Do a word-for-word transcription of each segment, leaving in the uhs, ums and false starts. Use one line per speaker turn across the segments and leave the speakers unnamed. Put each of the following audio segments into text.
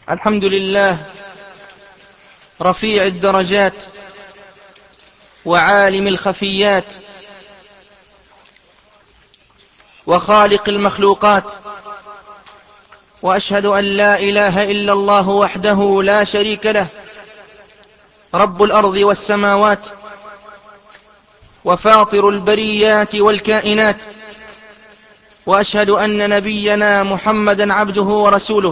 الحمد لله رفيع الدرجات وعالم الخفيات وخالق المخلوقات، وأشهد أن لا إله إلا الله وحده لا شريك له، رب الأرض والسماوات وفاطر البريات والكائنات. وأشهد أن نبينا محمدا عبده ورسوله،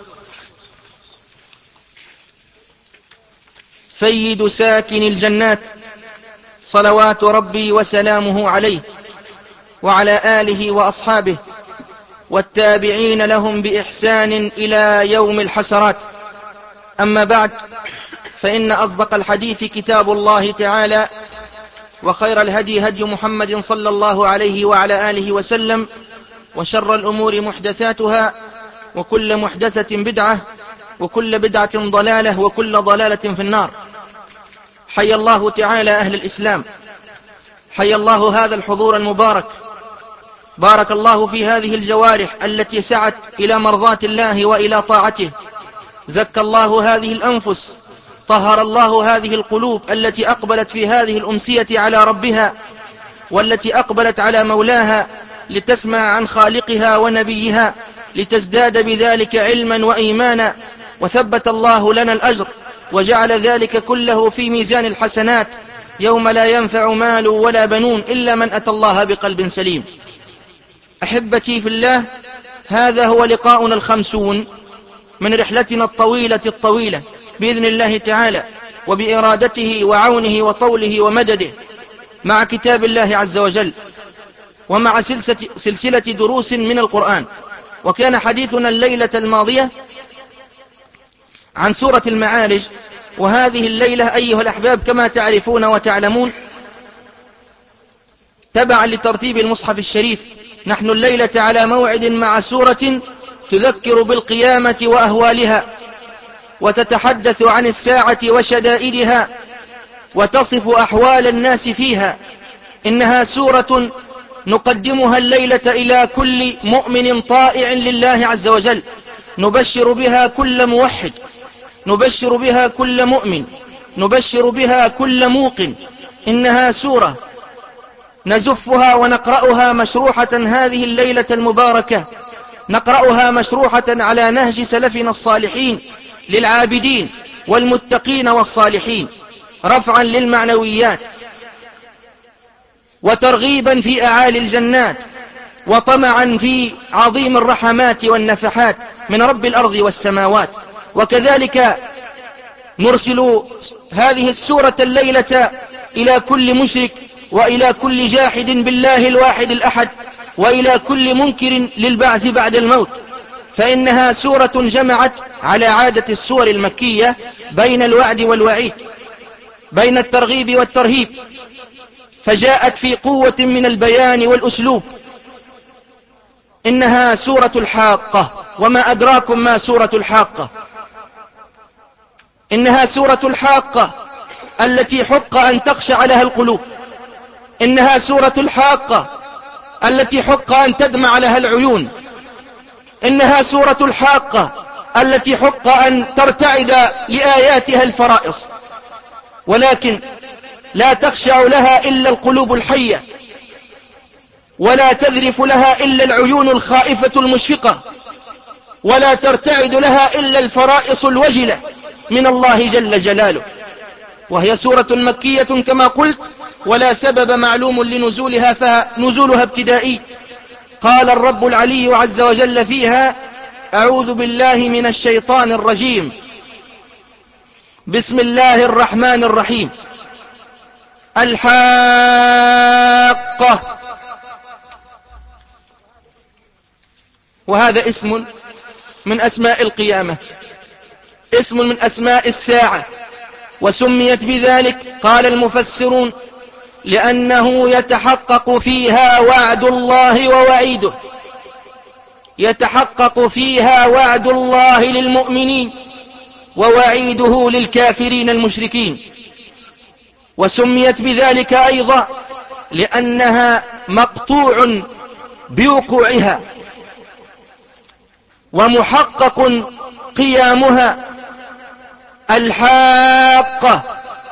سيد ساكن الجنات، صلوات ربي وسلامه عليه وعلى آله وأصحابه والتابعين لهم بإحسان إلى يوم الحسرات. أما بعد، فإن أصدق الحديث كتاب الله تعالى، وخير الهدي هدي محمد صلى الله عليه وعلى آله وسلم، وشر الأمور محدثاتها، وكل محدثة بدعة، وكل بدعة ضلالة، وكل ضلالة في النار. حي الله تعالى أهل الإسلام، حي الله هذا الحضور المبارك، بارك الله في هذه الجوارح التي سعت إلى مرضات الله وإلى طاعته، زكى الله هذه الأنفس، طهر الله هذه القلوب التي أقبلت في هذه الأمسية على ربها، والتي أقبلت على مولاها لتسمع عن خالقها ونبيها، لتزداد بذلك علما وإيمانا. وثبت الله لنا الأجر وجعل ذلك كله في ميزان الحسنات يوم لا ينفع مال ولا بنون إلا من أتى الله بقلب سليم. أحبتي في الله، هذا هو لقاؤنا الخمسون من رحلتنا الطويلة الطويلة بإذن الله تعالى، وبإرادته وعونه وطوله ومدده، مع كتاب الله عز وجل، ومع سلسلة, سلسلة دروس من القرآن. وكان حديثنا الليلة الماضية عن سورة المعارج، وهذه الليلة أيها الأحباب كما تعرفون وتعلمون تبعا لترتيب المصحف الشريف، نحن الليلة على موعد مع سورة تذكر بالقيامة وأهوالها، وتتحدث عن الساعة وشدائدها، وتصف أحوال الناس فيها. إنها سورة نقدمها الليلة إلى كل مؤمن طائع لله عز وجل، نبشر بها كل موحد، نبشر بها كل مؤمن، نبشر بها كل موقن. إنها سورة نزفها ونقرأها مشروحة هذه الليلة المباركة، نقرأها مشروحة على نهج سلفنا الصالحين للعابدين والمتقين والصالحين، رفعا للمعنويات وترغيبا في أعالي الجنات، وطمعا في عظيم الرحمات والنفحات من رب الأرض والسماوات. وكذلك نرسل هذه السورة الليلة إلى كل مشرك، وإلى كل جاحد بالله الواحد الأحد، وإلى كل منكر للبعث بعد الموت. فإنها سورة جمعت على عادة السور المكية بين الوعد والوعيد، بين الترغيب والترهيب، فجاءت في قوة من البيان والأسلوب. إنها سورة الحاقة، وما أدراكم ما سورة الحاقة. إنها سورة الحاقة التي حق أن تخشع لها القلوب، إنها سورة الحاقة التي حق أن تدمع لها العيون، إنها سورة الحاقة التي حق أن ترتعد لآياتها الفرائص، ولكن لا تخشع لها إلا القلوب الحية، ولا تذرف لها إلا العيون الخائفة المشفقة، ولا ترتعد لها إلا الفرائص الوجلة من الله جل جلاله. وهي سورة مكية كما قلت، ولا سبب معلوم لنزولها، فنزولها ابتدائي. قال الرب العلي عز وجل فيها: أعوذ بالله من الشيطان الرجيم، بسم الله الرحمن الرحيم. الحاقة، وهذا اسم من أسماء القيامة، اسم من أسماء الساعة، وسميت بذلك قال المفسرون لأنه يتحقق فيها وعد الله ووعيده، يتحقق فيها وعد الله للمؤمنين ووعيده للكافرين المشركين. وسميت بذلك أيضا لأنها مقطوع بوقوعها، ومحقق قيامها. الحاقة.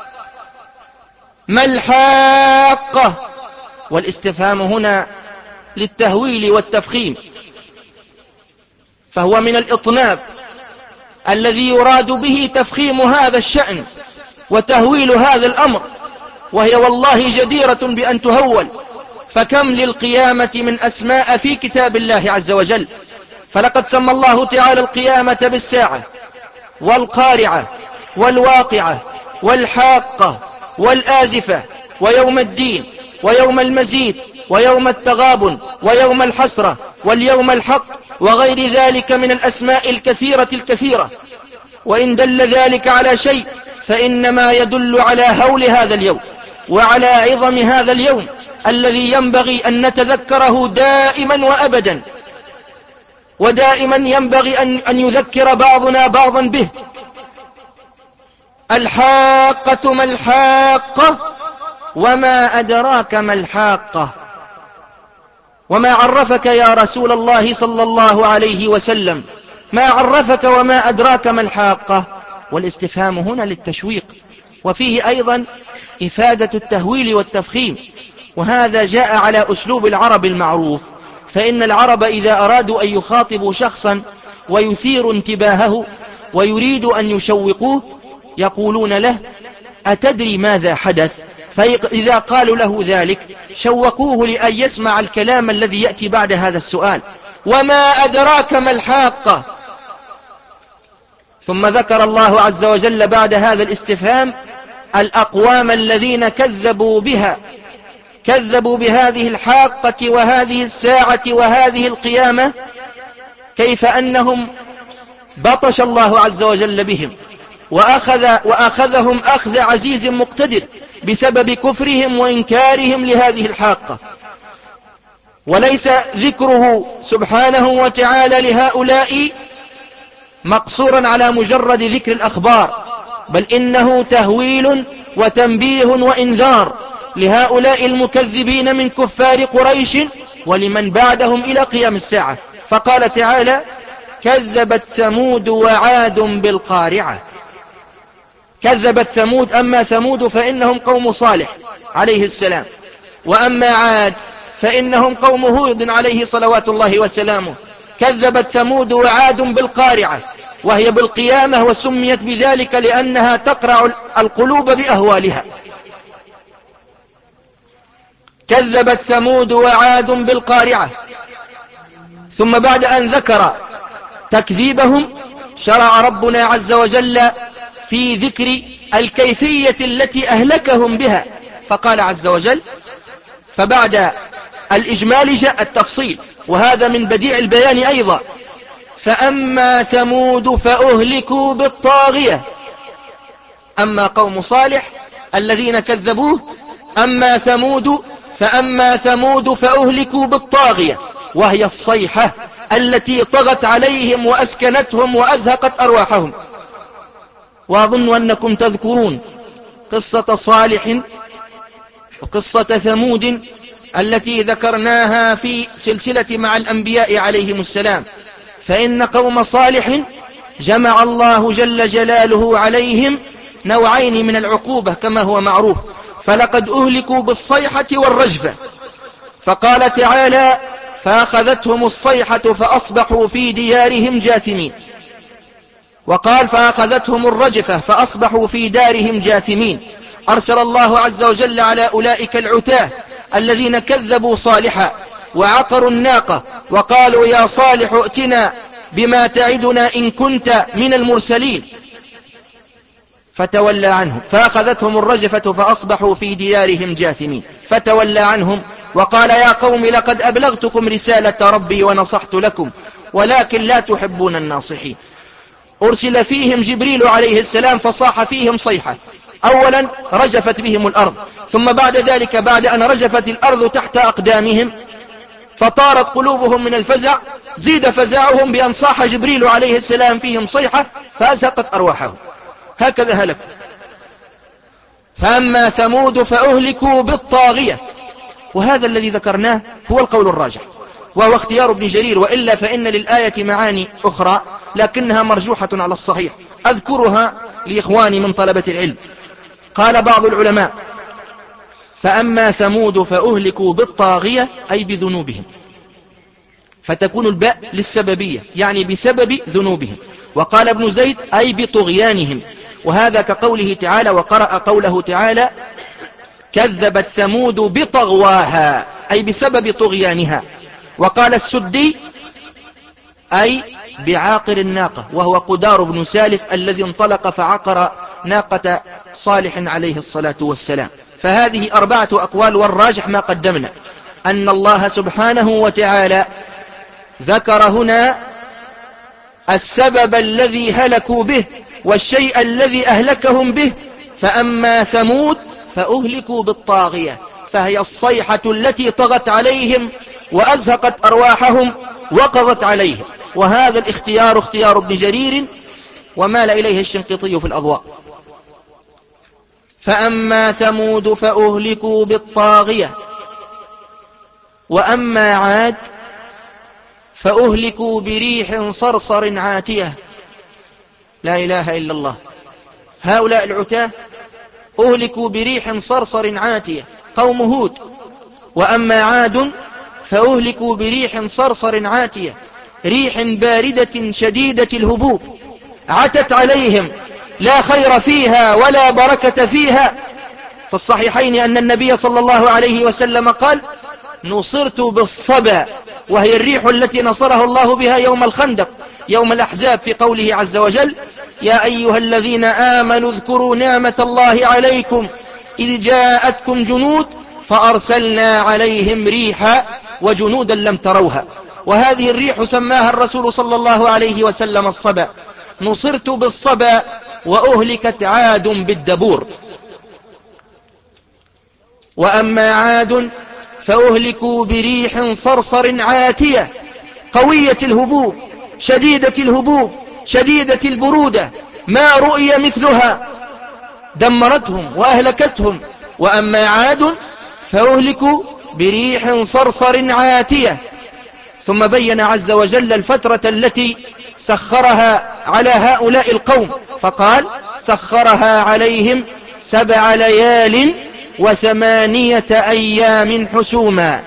ما الحاقة؟ والاستفهام هنا للتهويل والتفخيم، فهو من الإطناب الذي يراد به تفخيم هذا الشأن وتهويل هذا الأمر، وهي والله جديرة بأن تهول. فكم للقيامة من أسماء في كتاب الله عز وجل، فلقد سمى الله تعالى القيامة بالساعة والقارعة والواقعة والحاقة والآزفة ويوم الدين ويوم المزيد ويوم التغابن ويوم الحسرة واليوم الحق وغير ذلك من الأسماء الكثيرة الكثيرة. وإن دل ذلك على شيء فإنما يدل على هول هذا اليوم وعلى عظم هذا اليوم الذي ينبغي أن نتذكره دائما وأبدا، ودائما ينبغي أن, أن يذكر بعضنا بعضا به. الحاقة. ما الحاقة؟ وما أدراك ما الحاقة؟ وما عرفك يا رسول الله صلى الله عليه وسلم؟ ما عرفك وما أدراك ما الحاقة؟ والاستفهام هنا للتشويق، وفيه أيضا إفادة التهويل والتفخيم، وهذا جاء على أسلوب العرب المعروف. فإن العرب إذا أرادوا أن يخاطبوا شخصا ويثير انتباهه ويريد أن يشوقوه يقولون له: أتدري ماذا حدث؟ فإذا قالوا له ذلك شوقوه لأن يسمع الكلام الذي يأتي بعد هذا السؤال: وما أدراك ما الحاقة؟ ثم ذكر الله عز وجل بعد هذا الاستفهام الأقوام الذين كذبوا بها، كذبوا بهذه الحاقة وهذه الساعة وهذه القيامة، كيف أنهم بطش الله عز وجل بهم وأخذ وأخذهم أخذ عزيز مقتدر بسبب كفرهم وإنكارهم لهذه الحاقة. وليس ذكره سبحانه وتعالى لهؤلاء مقصورا على مجرد ذكر الأخبار، بل إنه تهويل وتنبيه وإنذار لهؤلاء المكذبين من كفار قريش ولمن بعدهم إلى قيام الساعة. فقال تعالى: كذبت ثمود وعاد بالقارعة. كذبت ثمود، أما ثمود فإنهم قوم صالح عليه السلام، وأما عاد فإنهم قوم هود عليه صلوات الله وسلامه. كذبت ثمود وعاد بالقارعة، وهي بالقيامة، وسميت بذلك لأنها تقرع القلوب بأهوالها. كذبت ثمود وعاد بالقارعة. ثم بعد أن ذكر تكذيبهم شرع ربنا عز وجل في ذكر الكيفية التي أهلكهم بها، فقال عز وجل: فبعد الإجمال جاء التفصيل، وهذا من بديع البيان أيضا. فأما ثمود فأهلكوا بالطاغية. أما قوم صالح الذين كذبوه، أما ثمود فأما ثمود فأهلكوا بالطاغية، وهي الصيحة التي طغت عليهم وأسكنتهم وأزهقت أرواحهم. وأظن أنكم تذكرون قصة صالح وقصة ثمود التي ذكرناها في سلسلة مع الأنبياء عليهم السلام. فإن قوم صالح جمع الله جل جلاله عليهم نوعين من العقوبة كما هو معروف، فلقد أهلكوا بالصيحة والرجفة. فقال تعالى: فأخذتهم الصيحة فأصبحوا في ديارهم جاثمين. وقال: فأخذتهم الرجفة فأصبحوا في دارهم جاثمين. أرسل الله عز وجل على أولئك العتاة الذين كذبوا صالحا وعقروا الناقة وقالوا: يا صالح ائتنا بما تعدنا إن كنت من المرسلين. فتولى عنهم فأخذتهم الرجفة فأصبحوا في ديارهم جاثمين. فتولى عنهم وقال: يا قوم لقد أبلغتكم رسالة ربي ونصحت لكم ولكن لا تحبون الناصحين. أرسل فيهم جبريل عليه السلام فصاح فيهم صيحة. أولا رجفت بهم الأرض، ثم بعد ذلك بعد أن رجفت الأرض تحت أقدامهم فطارت قلوبهم من الفزع، زيد فزعهم بأن صاح جبريل عليه السلام فيهم صيحة فأزهقت أرواحهم. هكذا هلكوا. فأما ثمود فأهلكوا بالطاغية. وهذا الذي ذكرناه هو القول الراجح، وهو اختيار ابن جرير، وإلا فإن للآية معاني أخرى لكنها مرجوحة على الصحيح، أذكرها لإخواني من طلبة العلم. قال بعض العلماء: فأما ثمود فأهلكوا بالطاغية، أي بذنوبهم، فتكون الباء للسببية، يعني بسبب ذنوبهم. وقال ابن زيد: أي بطغيانهم، وهذا كقوله تعالى: وقرأ قوله تعالى: كذبت ثمود بطغواها، أي بسبب طغيانها. وقال السدي: أي بعاقر الناقة، وهو قدار بن سالف الذي انطلق فعقر ناقة صالح عليه الصلاة والسلام. فهذه أربعة أقوال، والراجح ما قدمنا، أن الله سبحانه وتعالى ذكر هنا السبب الذي هلكوا به والشيء الذي أهلكهم به. فأما ثمود فأهلكوا بالطاغية، فهي الصيحة التي طغت عليهم وأزهقت أرواحهم وقضت عليهم. وهذا الاختيار اختيار ابن جرير، ومال إليه الشنقيطي في الأضواء. فأما ثمود فأهلكوا بالطاغية، وأما عاد فأهلكوا بريح صرصر عاتية. لا إله إلا الله. هؤلاء العتاة أهلكوا بريح صرصر عاتية، قوم هود. وأما عاد فأهلكوا بريح صرصر عاتية، ريح باردة شديدة الهبوب، عتت عليهم لا خير فيها ولا بركة فيها. في الصحيحين أن النبي صلى الله عليه وسلم قال: نصرت بالصبا، وهي الريح التي نصره الله بها يوم الخندق، يوم الأحزاب، في قوله عز وجل: يا أيها الذين آمنوا اذكروا نعمة الله عليكم إذ جاءتكم جنود فأرسلنا عليهم ريحا وجنودا لم تروها. وهذه الريح سماها الرسول صلى الله عليه وسلم الصبا. نصرت بالصبا وأهلكت عاد بالدبور. وأما عاد فأهلكوا بريح صرصر عاتية، قوية الهبوب، شديدة الهبوب، شديدة البرودة، ما رؤي مثلها، دمرتهم وأهلكتهم. وأما عاد فأهلكوا بريح صرصر عاتية. ثم بين عز وجل الفترة التي سخرها على هؤلاء القوم، فقال: سخرها عليهم سبع ليال وثمانية أيام حسوما.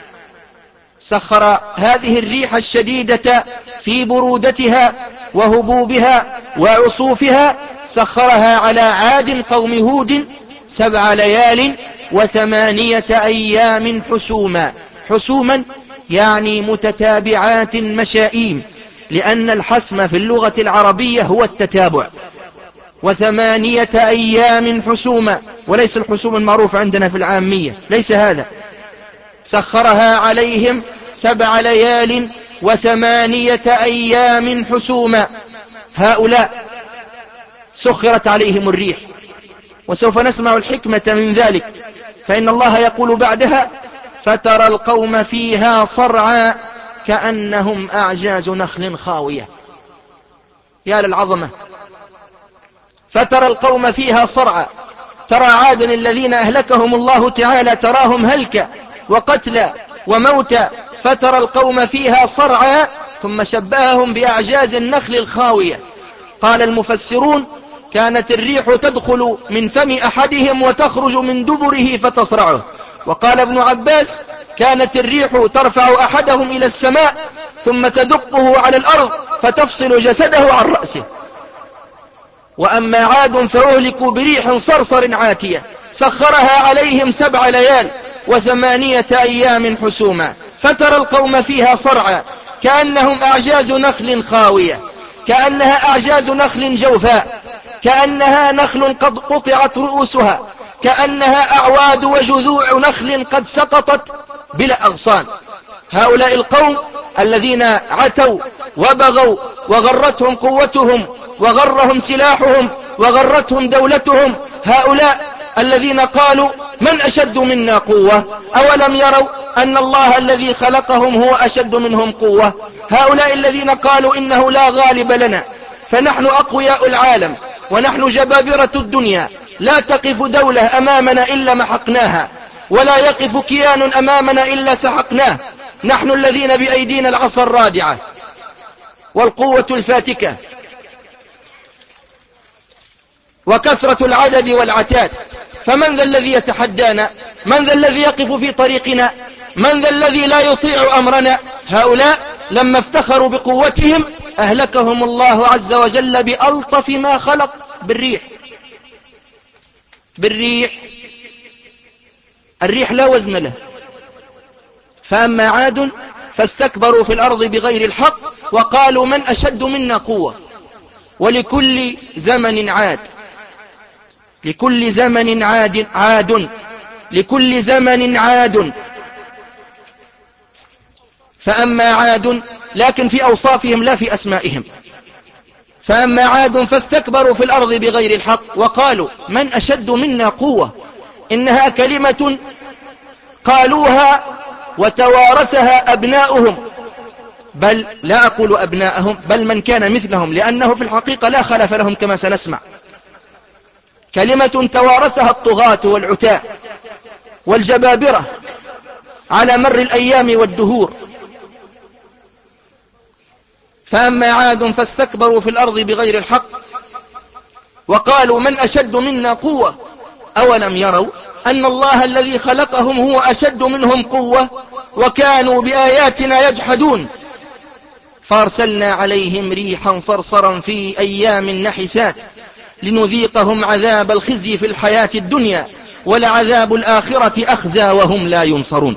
سخر هذه الريح الشديدة في برودتها وهبوبها وعصوفها، سخرها على عاد قوم هود سبع ليال وثمانية أيام حسوما. حسوما يعني متتابعات مشائيم، لأن الحسم في اللغة العربية هو التتابع. وثمانية أيام حسوما، وليس الحسوم المعروف عندنا في العامية، ليس هذا. سخرها عليهم سبع ليال وثمانية أيام حسوما. هؤلاء سخرت عليهم الريح، وسوف نسمع الحكمة من ذلك. فإن الله يقول بعدها: فترى القوم فيها صرعى كأنهم أعجاز نخل خاوية. يا للعظمة. فترى القوم فيها صرعى. ترى عادا الذين أهلكهم الله تعالى تراهم هلكا وقتلا وموتا. فترى القوم فيها صرعى، ثم شبههم بأعجاز النخل الخاوية. قال المفسرون: كانت الريح تدخل من فم أحدهم وتخرج من دبره فتصرعه. وقال ابن عباس: كانت الريح ترفع أحدهم إلى السماء ثم تدقه على الأرض فتفصل جسده عن رأسه. وأما عاد فأهلكوا بريح صرصر عاتية، سخرها عليهم سبع ليال وثمانية أيام حسوما. فترى القوم فيها صرعى كأنهم أعجاز نخل خاوية، كأنها أعجاز نخل جوفاء، كأنها نخل قد قطعت رؤوسها، كأنها أعواد وجذوع نخل قد سقطت بلا أغصان. هؤلاء القوم الذين عتوا وبغوا وغرتهم قوتهم وغرهم سلاحهم وغرتهم دولتهم، هؤلاء الذين قالوا: من أشد منا قوة؟ أولم يروا أن الله الذي خلقهم هو أشد منهم قوة؟ هؤلاء الذين قالوا: إنه لا غالب لنا، فنحن أقوياء العالم ونحن جبابرة الدنيا، لا تقف دولة أمامنا إلا محقناها، ولا يقف كيان أمامنا إلا سحقناه، نحن الذين بأيدينا العصا الرادعة. والقوة الفاتكة وكثرة العدد والعتاد، فمن ذا الذي يتحدانا؟ من ذا الذي يقف في طريقنا؟ من ذا الذي لا يطيع أمرنا؟ هؤلاء لما افتخروا بقوتهم أهلكهم الله عز وجل بألطف ما خلق، بالريح. بالريح الريح لا وزن له. فأما عاد فاستكبروا في الأرض بغير الحق وقالوا من أشد منا قوة. ولكل زمن عاد، لكل زمن عاد عاد لكل زمن عاد. فأما عاد، لكن في أوصافهم لا في أسمائهم. فأما عاد فاستكبروا في الأرض بغير الحق وقالوا من أشد منا قوة. إنها كلمة قالوها وتوارثها أبناؤهم، بل لا أقول أبناءهم، بل من كان مثلهم، لأنه في الحقيقة لا خلف لهم كما سنسمع. كلمة توارثها الطغاة والعتاة والجبابرة على مر الأيام والدهور. فأما عاد فاستكبروا في الأرض بغير الحق وقالوا من أشد منا قوة. أولم يروا أن الله الذي خلقهم هو أشد منهم قوة وكانوا بآياتنا يجحدون. فارسلنا عليهم ريحا صرصرا في أيام نحسات لنذيقهم عذاب الخزي في الحياة الدنيا ولعذاب الآخرة أخزى وهم لا ينصرون.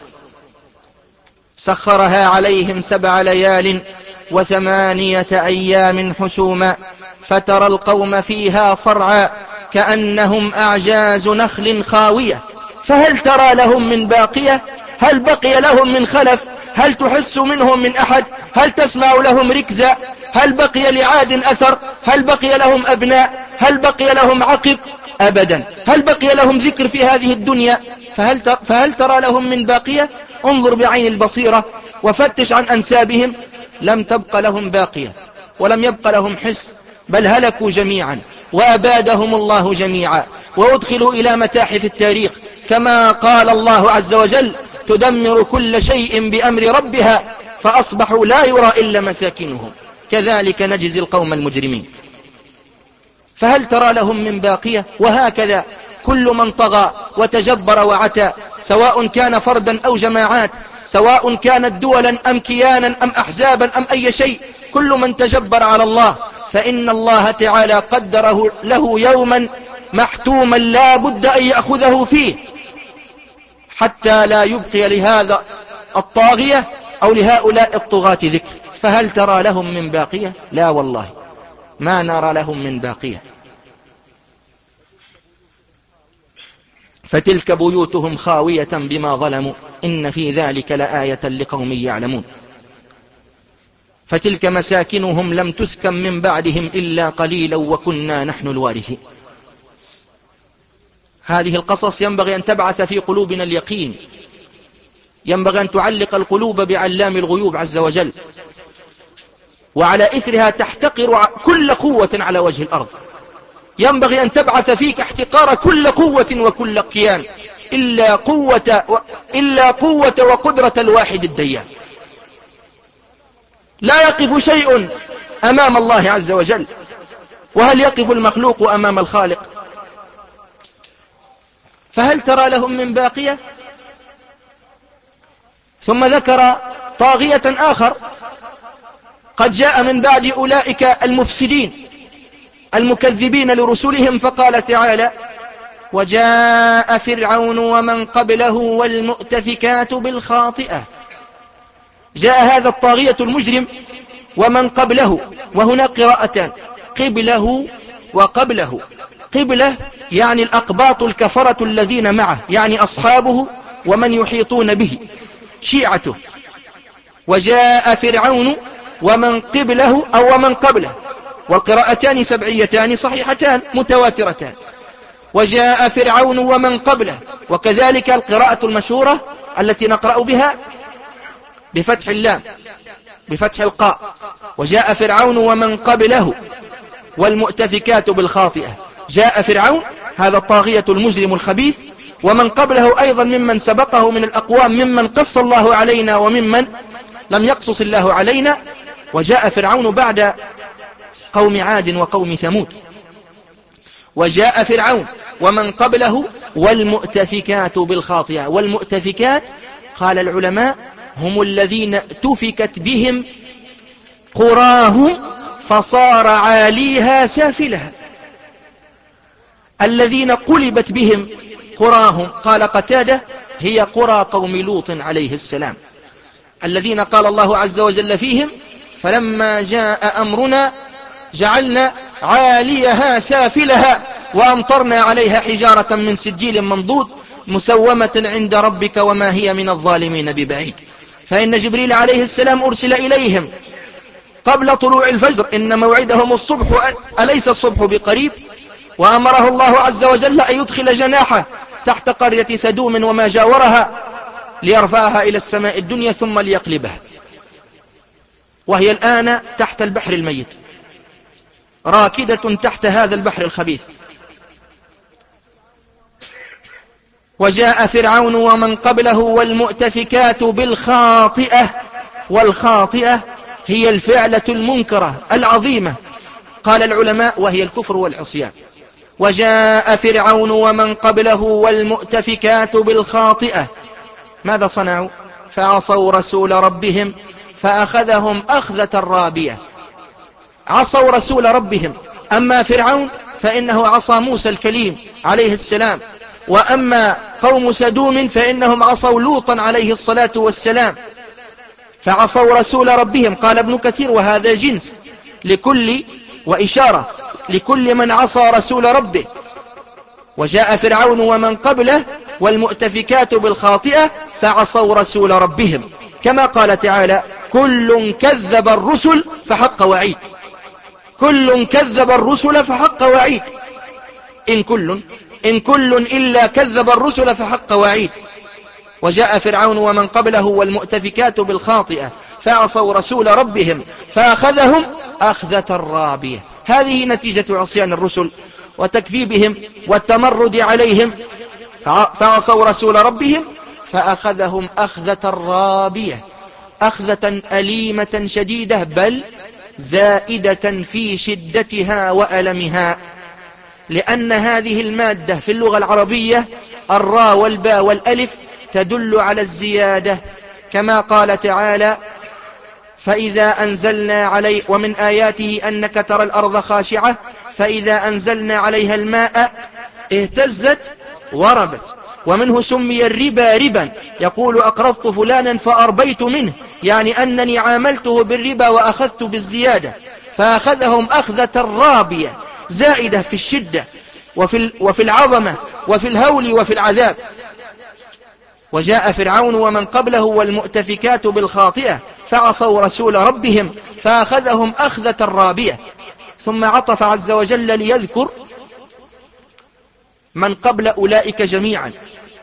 سخرها عليهم سبع ليال وثمانية أيام حسوما فترى القوم فيها صرعا كأنهم أعجاز نخل خاوية فهل ترى لهم من باقية؟ هل بقي لهم من خلف؟ هل تحس منهم من أحد؟ هل تسمع لهم ركزا؟ هل بقي لعاد أثر؟ هل بقي لهم أبناء؟ هل بقي لهم عقب؟ أبدا. هل بقي لهم ذكر في هذه الدنيا؟ فهل, تر فهل ترى لهم من باقية؟ انظر بعين البصيرة وفتش عن أنسابهم، لم تبق لهم باقية ولم يبق لهم حس، بل هلكوا جميعا وأبادهم الله جميعا وأدخلوا إلى متاحف التاريخ كما قال الله عز وجل تدمر كل شيء بأمر ربها فأصبحوا لا يرى إلا مساكنهم كذلك نجزي القوم المجرمين. فهل ترى لهم من باقية؟ وهكذا كل من طغى وتجبر وعتى، سواء كان فردا أو جماعات، سواء كانت دولا أم كيانا أم أحزابا أم أي شيء، كل من تجبر على الله فإن الله تعالى قدره له يوما محتوما لا بد أن يأخذه فيه حتى لا يبقي لهذا الطاغية أو لهؤلاء الطغاة ذكر. فهل ترى لهم من باقية؟ لا والله ما نرى لهم من باقية. فتلك بيوتهم خاوية بما ظلموا إن في ذلك لآية لقوم يعلمون. فتلك مساكنهم لم تسكن من بعدهم إلا قليلا وكنا نحن الوارثين. هذه القصص ينبغي أن تبعث في قلوبنا اليقين، ينبغي أن تعلق القلوب بعلام الغيوب عز وجل، وعلى إثرها تحتقر كل قوة على وجه الأرض. ينبغي أن تبعث فيك احتقار كل قوة وكل كيان إلا قوة, و... إلا قوة وقدرة الواحد الديان. لا يقف شيء أمام الله عز وجل، وهل يقف المخلوق أمام الخالق؟ فهل ترى لهم من باقية؟ ثم ذكر طاغية آخر قد جاء من بعد أولئك المفسدين المكذبين لرسلهم، فقال تعالى وجاء فرعون ومن قبله والمؤتفكات بالخاطئة. جاء هذا الطاغية المجرم ومن قبله، وهنا قراءتان قبله وقبله. قبله يعني الأقباط الكفرة الذين معه، يعني أصحابه ومن يحيطون به شيعته. وجاء فرعون ومن قبله أو ومن قبله، والقراءتان سبعيتان صحيحتان متواترتان. وجاء فرعون ومن قبله، وكذلك القراءة المشهورة التي نقرأ بها بفتح اللام بفتح القاء وجاء فرعون ومن قبله والمؤتفكات بالخاطئة. جاء فرعون هذا الطاغية المجرم الخبيث، ومن قبله أيضا ممن سبقه من الأقوام ممن قص الله علينا وممن لم يقصص الله علينا، وجاء فرعون بعد قوم عاد وقوم ثمود. وجاء فرعون ومن قبله والمؤتفكات بالخاطئة. والمؤتفكات قال العلماء هم الذين تفكت بهم قراهم فصار عاليها سافلها. الذين قلبت بهم قراهم قال قتادة هي قرى قوم لوط عليه السلام، الذين قال الله عز وجل فيهم فلما جاء أمرنا جعلنا عاليها سافلها وأمطرنا عليها حجارة من سجيل منضود مسومة عند ربك وما هي من الظالمين ببعيد. فإن جبريل عليه السلام أرسل إليهم قبل طلوع الفجر إن موعدهم الصبح أليس الصبح بقريب، وأمره الله عز وجل أن يدخل جناحه تحت قرية سدوم وما جاورها ليرفعها إلى السماء الدنيا ثم ليقلبها، وهي الآن تحت البحر الميت راكدة تحت هذا البحر الخبيث. وجاء فرعون ومن قبله والمؤتفكات بالخاطئة. والخاطئة هي الفعلة المنكرة العظيمة قال العلماء وهي الكفر والعصيان. وجاء فرعون ومن قبله والمؤتفكات بالخاطئة. ماذا صنعوا؟ فعصوا رسول ربهم فأخذهم أخذة رابية. عصوا رسول ربهم. أما فرعون فإنه عصى موسى الكليم عليه السلام، وأما قوم سدوم فإنهم عصوا لوطا عليه الصلاة والسلام. فعصوا رسول ربهم قال ابن كثير وهذا جنس لكل وإشارة لكل من عصى رسول ربه. وجاء فرعون ومن قبله والمؤتفكات بالخاطئة فعصوا رسول ربهم، كما قال تعالى كل كذب الرسل فحق وعيد. كل كذب الرسل فحق وعيد. إن كل إن كل إلا كذب الرسل فحق وعيد. وجاء فرعون ومن قبله والمؤتفكات بالخاطئة فعصوا رسول ربهم فأخذهم أخذة رابية. هذه نتيجة عصيان الرسل وتكذيبهم والتمرد عليهم. فعصوا رسول ربهم فأخذهم أخذة رابية، أخذة أليمة شديدة بل زائدة في شدتها وألمها، لأن هذه المادة في اللغة العربية الراء والباء والألف تدل على الزيادة، كما قال تعالى فإذا أنزلنا عليه ومن آياته أنك ترى الأرض خاشعة فإذا أنزلنا عليها الماء اهتزت وربت. ومنه سمي الربا ربا، يقول أقرضت فلانا فأربيت منه، يعني أنني عاملته بالربا وأخذت بالزيادة. فأخذهم أخذة رابية زائدة في الشدة وفي, وفي العظمة وفي الهول وفي العذاب. وجاء فرعون ومن قبله والمؤتفكات بالخاطئة فعصوا رسول ربهم فأخذهم أخذة رابية. ثم عطف عز وجل ليذكر من قبل أولئك جميعا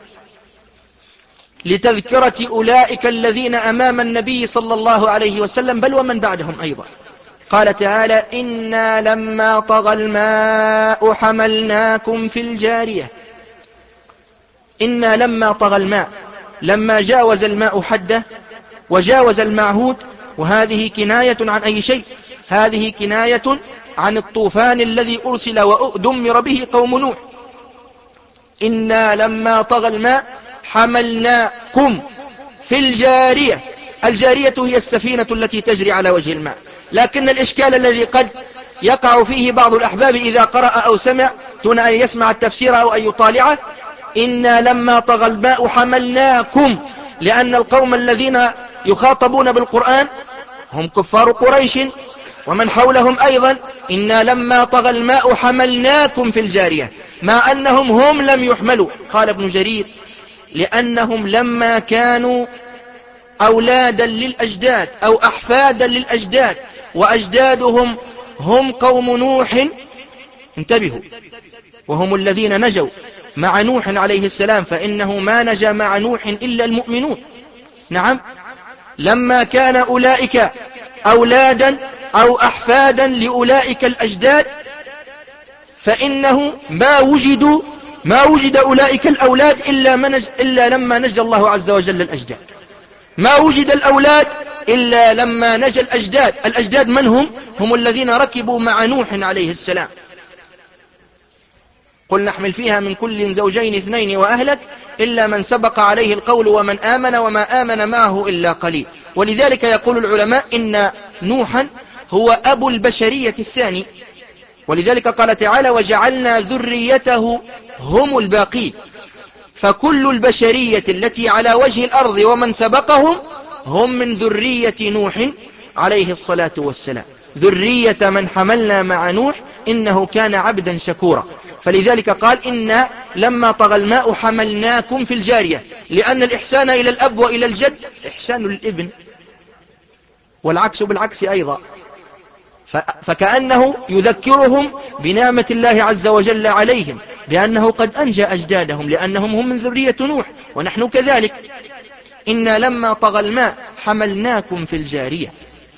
لتذكرة أولئك الذين أمام النبي صلى الله عليه وسلم بل ومن بعدهم أيضا. قال تعالى إنا لما طغى الماء حملناكم في الجارية. إنا لما طغى الماء، لما جاوز الماء حده وجاوز المعهود، وهذه كناية عن أي شيء؟ هذه كناية عن الطوفان الذي أرسل ودمر به قوم نوح. إنا لما طغى الماء حملناكم في الجارية. الجارية هي السفينة التي تجري على وجه الماء، لكن الإشكال الذي قد يقع فيه بعض الأحباب إذا قرأ أو سمع دون أن يسمع التفسير أو أن يطالعه، إنا لما طغى الماء حملناكم، لأن القوم الذين يخاطبون بالقرآن هم كفار قريش ومن حولهم أيضا. إنا لما طغى الماء حملناكم في الجارية، مع أنهم هم لم يحملوا. قال ابن جرير لأنهم لما كانوا أولادا للأجداد أو أحفادا للأجداد وأجدادهم هم قوم نوح، انتبهوا، وهم الذين نجوا مع نوح عليه السلام، فإنه ما نجا مع نوح إلا المؤمنون. نعم، لما كان أولئك أولادا أو أحفادا لأولئك الأجداد فإنه ما وجدوا ما وجد أولئك الأولاد إلا, منج إلا لما نجى الله عز وجل الأجداد. ما وجد الأولاد إلا لما نجى الأجداد. الأجداد من هم؟ هم الذين ركبوا مع نوح عليه السلام. قل نحمل فيها من كل زوجين اثنين وأهلك إلا من سبق عليه القول ومن آمن وما آمن معه إلا قليل. ولذلك يقول العلماء إن نوحا هو أبو البشرية الثاني، ولذلك قال تعالى وجعلنا ذريته هم الباقين. فكل البشرية التي على وجه الأرض ومن سبقهم هم من ذرية نوح عليه الصلاة والسلام، ذرية من حملنا مع نوح إنه كان عبدا شكورا. فلذلك قال إن لما طغى الماء حملناكم في الجارية، لأن الإحسان إلى الأب وإلى الجد إحسان للابن، والعكس بالعكس أيضا. فكأنه يذكرهم بنعمة الله عز وجل عليهم بأنه قد أنجى أجدادهم لأنهم هم من ذرية نوح، ونحن كذلك. إنا لما طغى الماء حملناكم في الجارية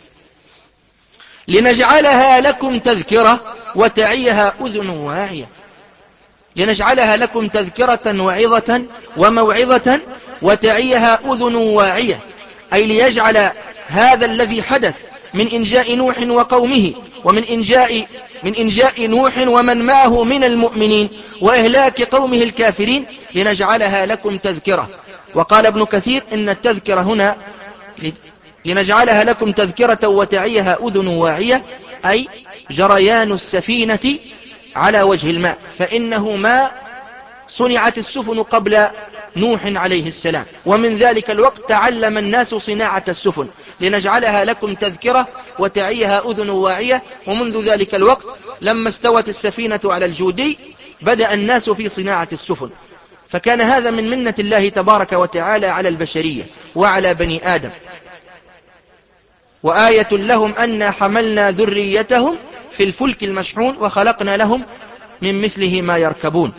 لنجعلها لكم تذكرة وتعيها أذن واعية. لنجعلها لكم تذكرة وعظة وموعظة وتعيها أذن واعية، أي ليجعل هذا الذي حدث من إنجاء نوح وقومه ومن إنجاء من إنجاء نوح ومن معه من المؤمنين وإهلاك قومه الكافرين لنجعلها لكم تذكرة. وقال ابن كثير إن التذكرة هنا لنجعلها لكم تذكرة وتعيها أذن واعية، أي جريان السفينة على وجه الماء، فإنه ما صنعت السفن قبل نوح عليه السلام، ومن ذلك الوقت تعلم الناس صناعة السفن. لنجعلها لكم تذكرة وتعيها أذن واعية. ومنذ ذلك الوقت لما استوت السفينة على الجودي بدأ الناس في صناعة السفن، فكان هذا من منة الله تبارك وتعالى على البشرية وعلى بني آدم. وآية لهم أن حملنا ذريتهم في الفلك المشحون وخلقنا لهم من مثله ما يركبون.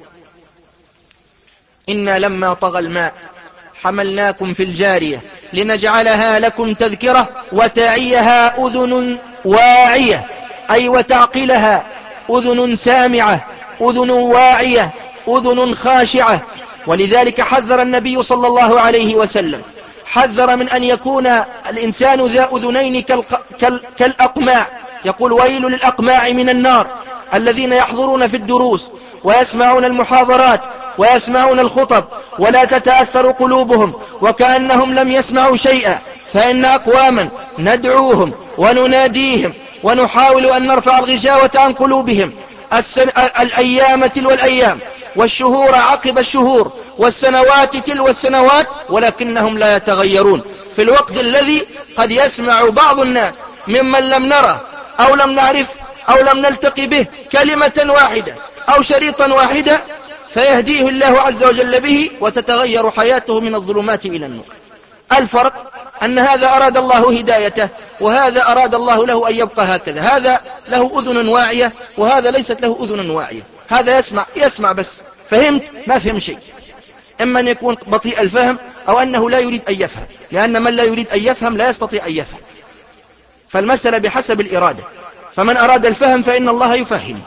إنا لما طغى الماء حملناكم في الجارية لنجعلها لكم تذكرة وتعيها أذن واعية، أي وتعقلها أذن سامعة، أذن واعية، أذن خاشعة. ولذلك حذر النبي صلى الله عليه وسلم، حذر من أن يكون الإنسان ذا أذنين كالأقماع. يقول ويل للأقماع من النار، الذين يحضرون في الدروس ويسمعون المحاضرات ويسمعون الخطب ولا تتأثر قلوبهم وكأنهم لم يسمعوا شيئا. فإن أقواما ندعوهم ونناديهم ونحاول أن نرفع الغشاوة عن قلوبهم الأيام تلو الأيام والشهور عقب الشهور والسنوات تلو السنوات، ولكنهم لا يتغيرون. في الوقت الذي قد يسمع بعض الناس ممن لم نره أو لم نعرف أو لم نلتقي به كلمة واحدة أو شريطا واحدة فيهديه الله عز وجل به وتتغير حياته من الظلمات إلى النور. الفرق أن هذا أراد الله هدايته وهذا أراد الله له أن يبقى هكذا. هذا له أذن واعية وهذا ليست له أذن واعية. هذا يسمع يسمع بس، فهمت ما فهم شيء. إما أن يكون بطيء الفهم أو أنه لا يريد أن يفهم، لأن من لا يريد أن يفهم لا يستطيع أن يفهم. فالمسألة بحسب الإرادة، فمن أراد الفهم فإن الله يفهم.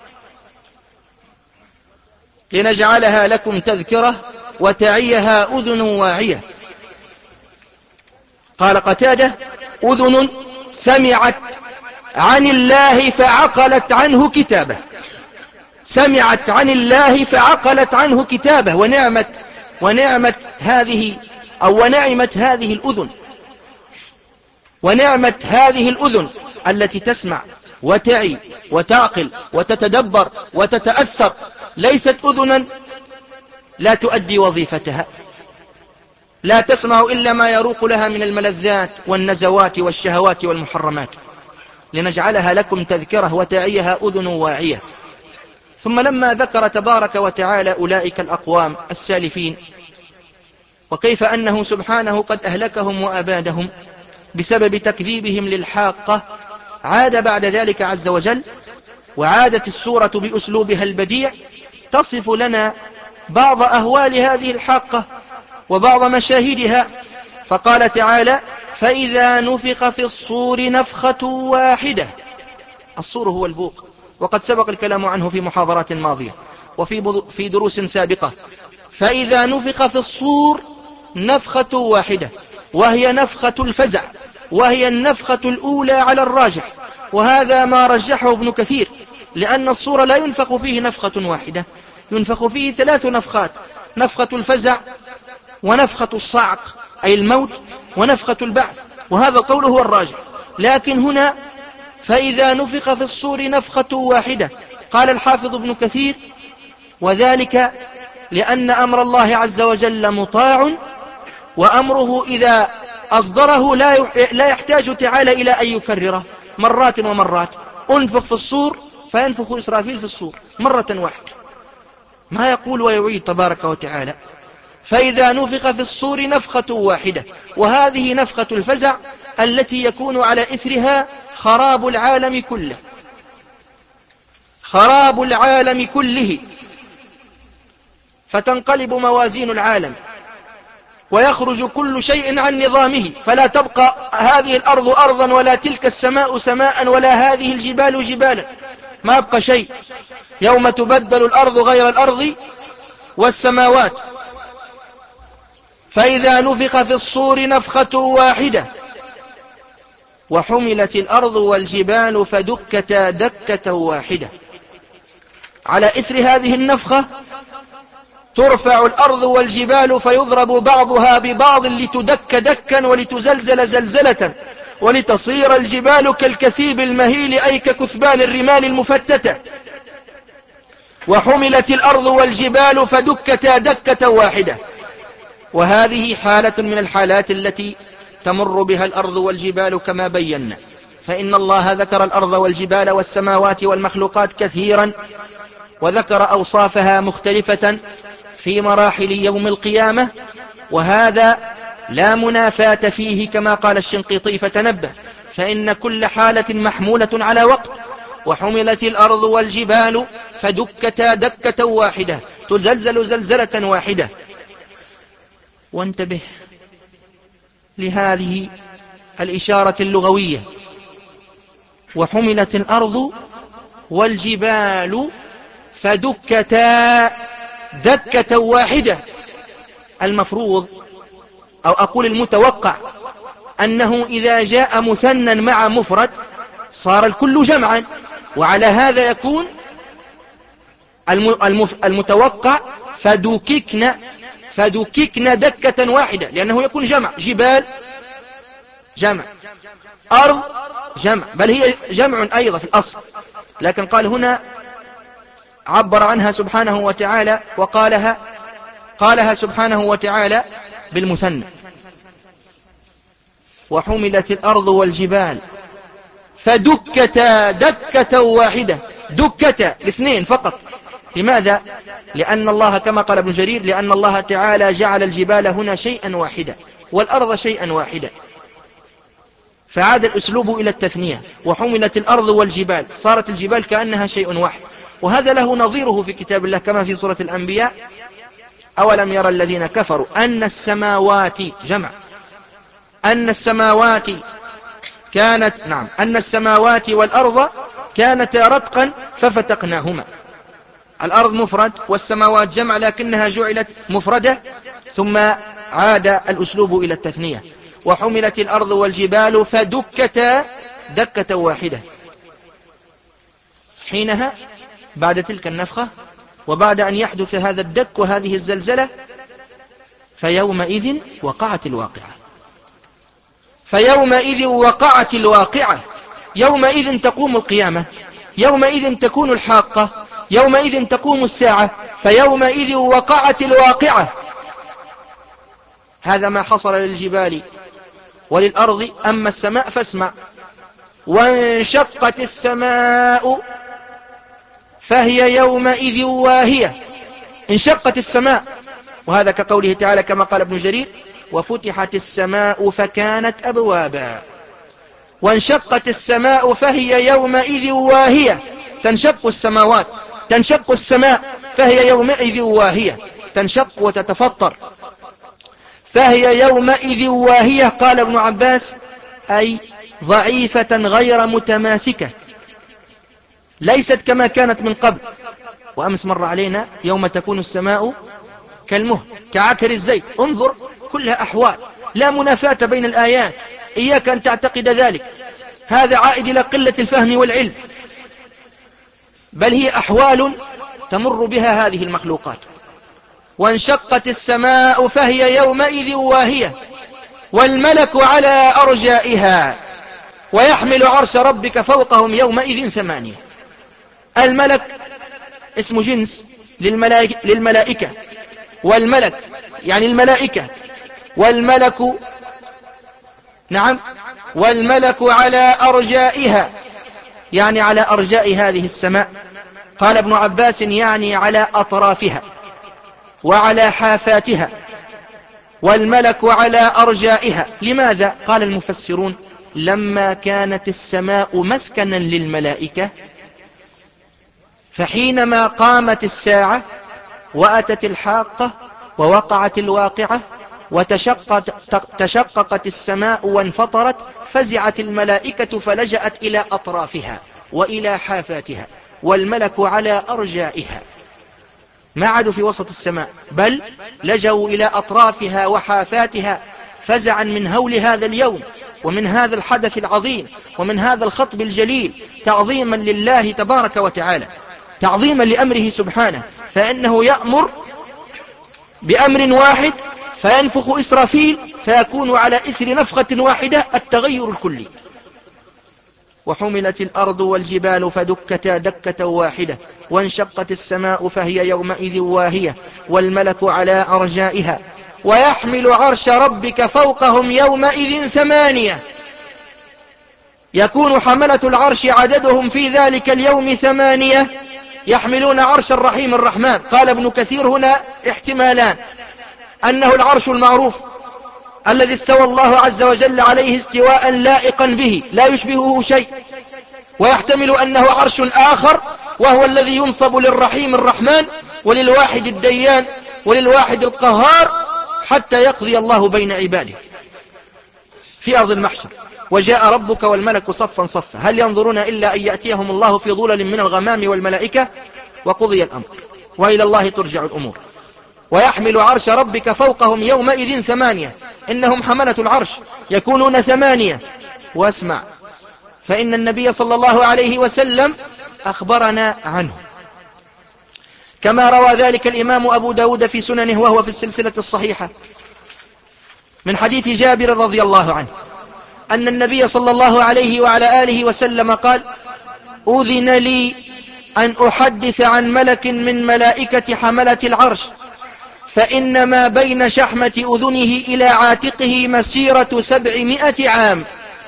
لنجعلها لكم تذكرة وتعيها أذن واعية. قال قتادة أذن سمعت عن الله فعقلت عنه كتابه، سمعت عن الله فعقلت عنه كتابه. ونعمت ونعمت هذه أو ونعمت هذه الأذن ونعمت هذه الأذن التي تسمع وتعي وتعقل وتتدبر وتتأثر، ليست أذنا لا تؤدي وظيفتها، لا تسمع إلا ما يروق لها من الملذات والنزوات والشهوات والمحرمات. لنجعلها لكم تذكرة وتعيها أذن واعية. ثم لما ذكر تبارك وتعالى أولئك الأقوام السالفين وكيف أنه سبحانه قد أهلكهم وأبادهم بسبب تكذيبهم للحاقة، عاد بعد ذلك عز وجل وعادت السورة بأسلوبها البديع تصف لنا بعض أهوال هذه الحاقة وبعض مشاهدها. فقال تعالى فإذا نفخ في الصور نفخة واحدة. الصور هو البوق، وقد سبق الكلام عنه في محاضرات ماضية وفي في دروس سابقة. فإذا نفخ في الصور نفخة واحدة، وهي نفخة الفزع، وهي النفخة الأولى على الراجح، وهذا ما رجحه ابن كثير، لأن الصور لا ينفخ فيه نفخة واحدة، ينفخ فيه ثلاث نفخات: نفخة الفزع، ونفخة الصعق أي الموت، ونفخة البعث، وهذا القول هو الراجح. لكن هنا فإذا نفخ في الصور نفخة واحدة، قال الحافظ ابن كثير: وذلك لأن أمر الله عز وجل مطاع، وأمره إذا أصدره لا يحتاج تعالى إلى أن يكرره مرات ومرات. أنفخ في الصور فينفخ إسرافيل في الصور مرة واحدة، ما يقول ويعيد تبارك وتعالى. فإذا نفخ في الصور نفخة واحدة، وهذه نفخة الفزع التي يكون على إثرها خراب العالم كله، خراب العالم كله، فتنقلب موازين العالم، ويخرج كل شيء عن نظامه، فلا تبقى هذه الأرض أرضا، ولا تلك السماء سماء، ولا هذه الجبال جبالا، ما يبقى شيء. يوم تبدل الأرض غير الأرض والسماوات. فإذا نفخ في الصور نفخة واحدة وحملت الأرض والجبال فدكتا دكة واحدة. على إثر هذه النفخة ترفع الأرض والجبال فيضرب بعضها ببعض لتدك دكا ولتزلزل زلزلة، ولتصير الجبال كالكثيب المهيل أي ككثبان الرمال المفتتة. وحملت الأرض والجبال فدكتا دكة واحدة. وهذه حالة من الحالات التي تمر بها الأرض والجبال كما بينا، فإن الله ذكر الأرض والجبال والسماوات والمخلوقات كثيرا، وذكر أوصافها مختلفة في مراحل يوم القيامة، وهذا لا منافاة فيه كما قال الشنقيطي فتنبه، فإن كل حالة محمولة على وقت. وحملت الأرض والجبال فدكتا دكة واحدة، تزلزل زلزلة واحدة. وانتبه لهذه الإشارة اللغوية: وحملت الأرض والجبال فدكتا دكة واحدة. المفروض أو أقول المتوقع أنه إذا جاء مثنى مع مفرد صار الكل جمعا، وعلى هذا يكون المتوقع فدككن فدككن دكة واحدة، لأنه يكون جمع. جبال جمع، أرض جمع، بل هي جمع أيضا في الأصل، لكن قال هنا عبر عنها سبحانه وتعالى وقالها قالها سبحانه وتعالى بالمثنى: وحملت الأرض والجبال فدكتا دكة واحدة. دكتا الاثنين فقط. لماذا؟ لأن الله كما قال ابن جرير: لأن الله تعالى جعل الجبال هنا شيئا واحدا والأرض شيئا واحدا، فعاد الأسلوب إلى التثنية. وحملت الأرض والجبال، صارت الجبال كأنها شيء واحد. وهذا له نظيره في كتاب الله كما في سورة الأنبياء: أولم يرى الذين كفروا أن السماوات جمع أن السماوات كانت نعم أن السماوات والأرض كانتا رتقا ففتقناهما. الأرض مفرد والسماوات جمع، لكنها جعلت مفردة، ثم عاد الأسلوب إلى التثنية. وحملت الأرض والجبال فدكتا دكة واحدة. حينها بعد تلك النفخة وبعد أن يحدث هذا الدك وهذه الزلزلة، فيومئذ وقعت الواقعة. فيومئذ وقعت الواقعة. يومئذ تقوم القيامة، يومئذ تكون الحاقة، يومئذ تقوم الساعة. فيومئذ وقعت الواقعة. هذا ما حصل للجبال وللأرض. أما السماء فاسمع: وانشقت السماء فهي يومئذ واهية. انشقت السماء، وهذا كقوله تعالى كما قال ابن جرير: وفتحت السماء فكانت أبوابا. وانشقت السماء فهي يومئذ واهية. تنشق السماوات، تنشق السماء فهي يومئذ واهية، تنشق وتتفطر. فهي يومئذ واهية، قال ابن عباس: أي ضعيفة غير متماسكة، ليست كما كانت من قبل. وأمس مر علينا يوم تكون السماء كالمهل كعكر الزيت. انظر، كلها أحوال لا منافاة بين الآيات، إياك أن تعتقد ذلك، هذا عائد إلى قلة الفهم والعلم، بل هي أحوال تمر بها هذه المخلوقات. وانشقت السماء فهي يومئذ واهية والملك على أرجائها ويحمل عرش ربك فوقهم يومئذ ثمانية. الملك اسم جنس للملائكة, للملائكة والملك يعني الملائكة، والملك نعم والملك على أرجائها يعني على أرجاء هذه السماء. قال ابن عباس يعني على أطرافها وعلى حافاتها، والملك على أرجائها. لماذا؟ قال المفسرون لما كانت السماء مسكنا للملائكة، فحينما قامت الساعة وأتت الحاقة ووقعت الواقعة وتشققت تشققت السماء وانفطرت، فزعت الملائكة فلجأت إلى أطرافها وإلى حافاتها، والملك على أرجائها، ما عادوا في وسط السماء بل لجوا إلى أطرافها وحافاتها فزعا من هول هذا اليوم ومن هذا الحدث العظيم ومن هذا الخطب الجليل، تعظيما لله تبارك وتعالى، تعظيما لأمره سبحانه، فإنه يأمر بأمر واحد فينفخ إسرافيل فيكون على إثر نفخة واحدة التغير الكلي. وحملت الأرض والجبال فدكتا دكة واحدة وانشقت السماء فهي يومئذ واهية والملك على أرجائها ويحمل عرش ربك فوقهم يومئذ ثمانية. يكون حملة العرش عددهم في ذلك اليوم ثمانية يحملون عرش الرحيم الرحمن. قال ابن كثير هنا احتمالان: أنه العرش المعروف الذي استوى الله عز وجل عليه استواء لائقا به لا يشبهه شيء، ويحتمل أنه عرش آخر وهو الذي ينصب للرحيم الرحمن وللواحد الديان وللواحد القهار حتى يقضي الله بين عباده في أرض المحشر. وجاء ربك والملك صفا صفا هل ينظرون إلا أن يأتيهم الله في ظلل من الغمام والملائكة وقضي الأمر وإلى الله ترجع الأمور. ويحمل عرش ربك فوقهم يومئذ ثمانية، إنهم حملة العرش يكونون ثمانية. واسمع، فإن النبي صلى الله عليه وسلم أخبرنا عنه كما روى ذلك الإمام أبو داود في سننه وهو في السلسلة الصحيحة من حديث جابر رضي الله عنه أن النبي صلى الله عليه وعلى آله وسلم قال: أذن لي أن أحدث عن ملك من ملائكة حملة العرش فإن ما بين شحمة أذنه إلى عاتقه مسيرة سبعمائة عام.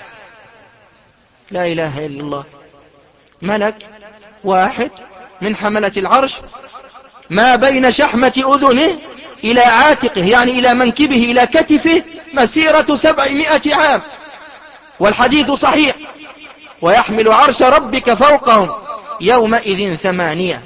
لا إله إلا الله، ملك واحد من حملة العرش ما بين شحمة أذنه إلى عاتقه يعني إلى منكبه إلى كتفه مسيرة سبعمائة عام، والحديث صحيح. ويحمل عرش ربك فوقهم يومئذ ثمانية.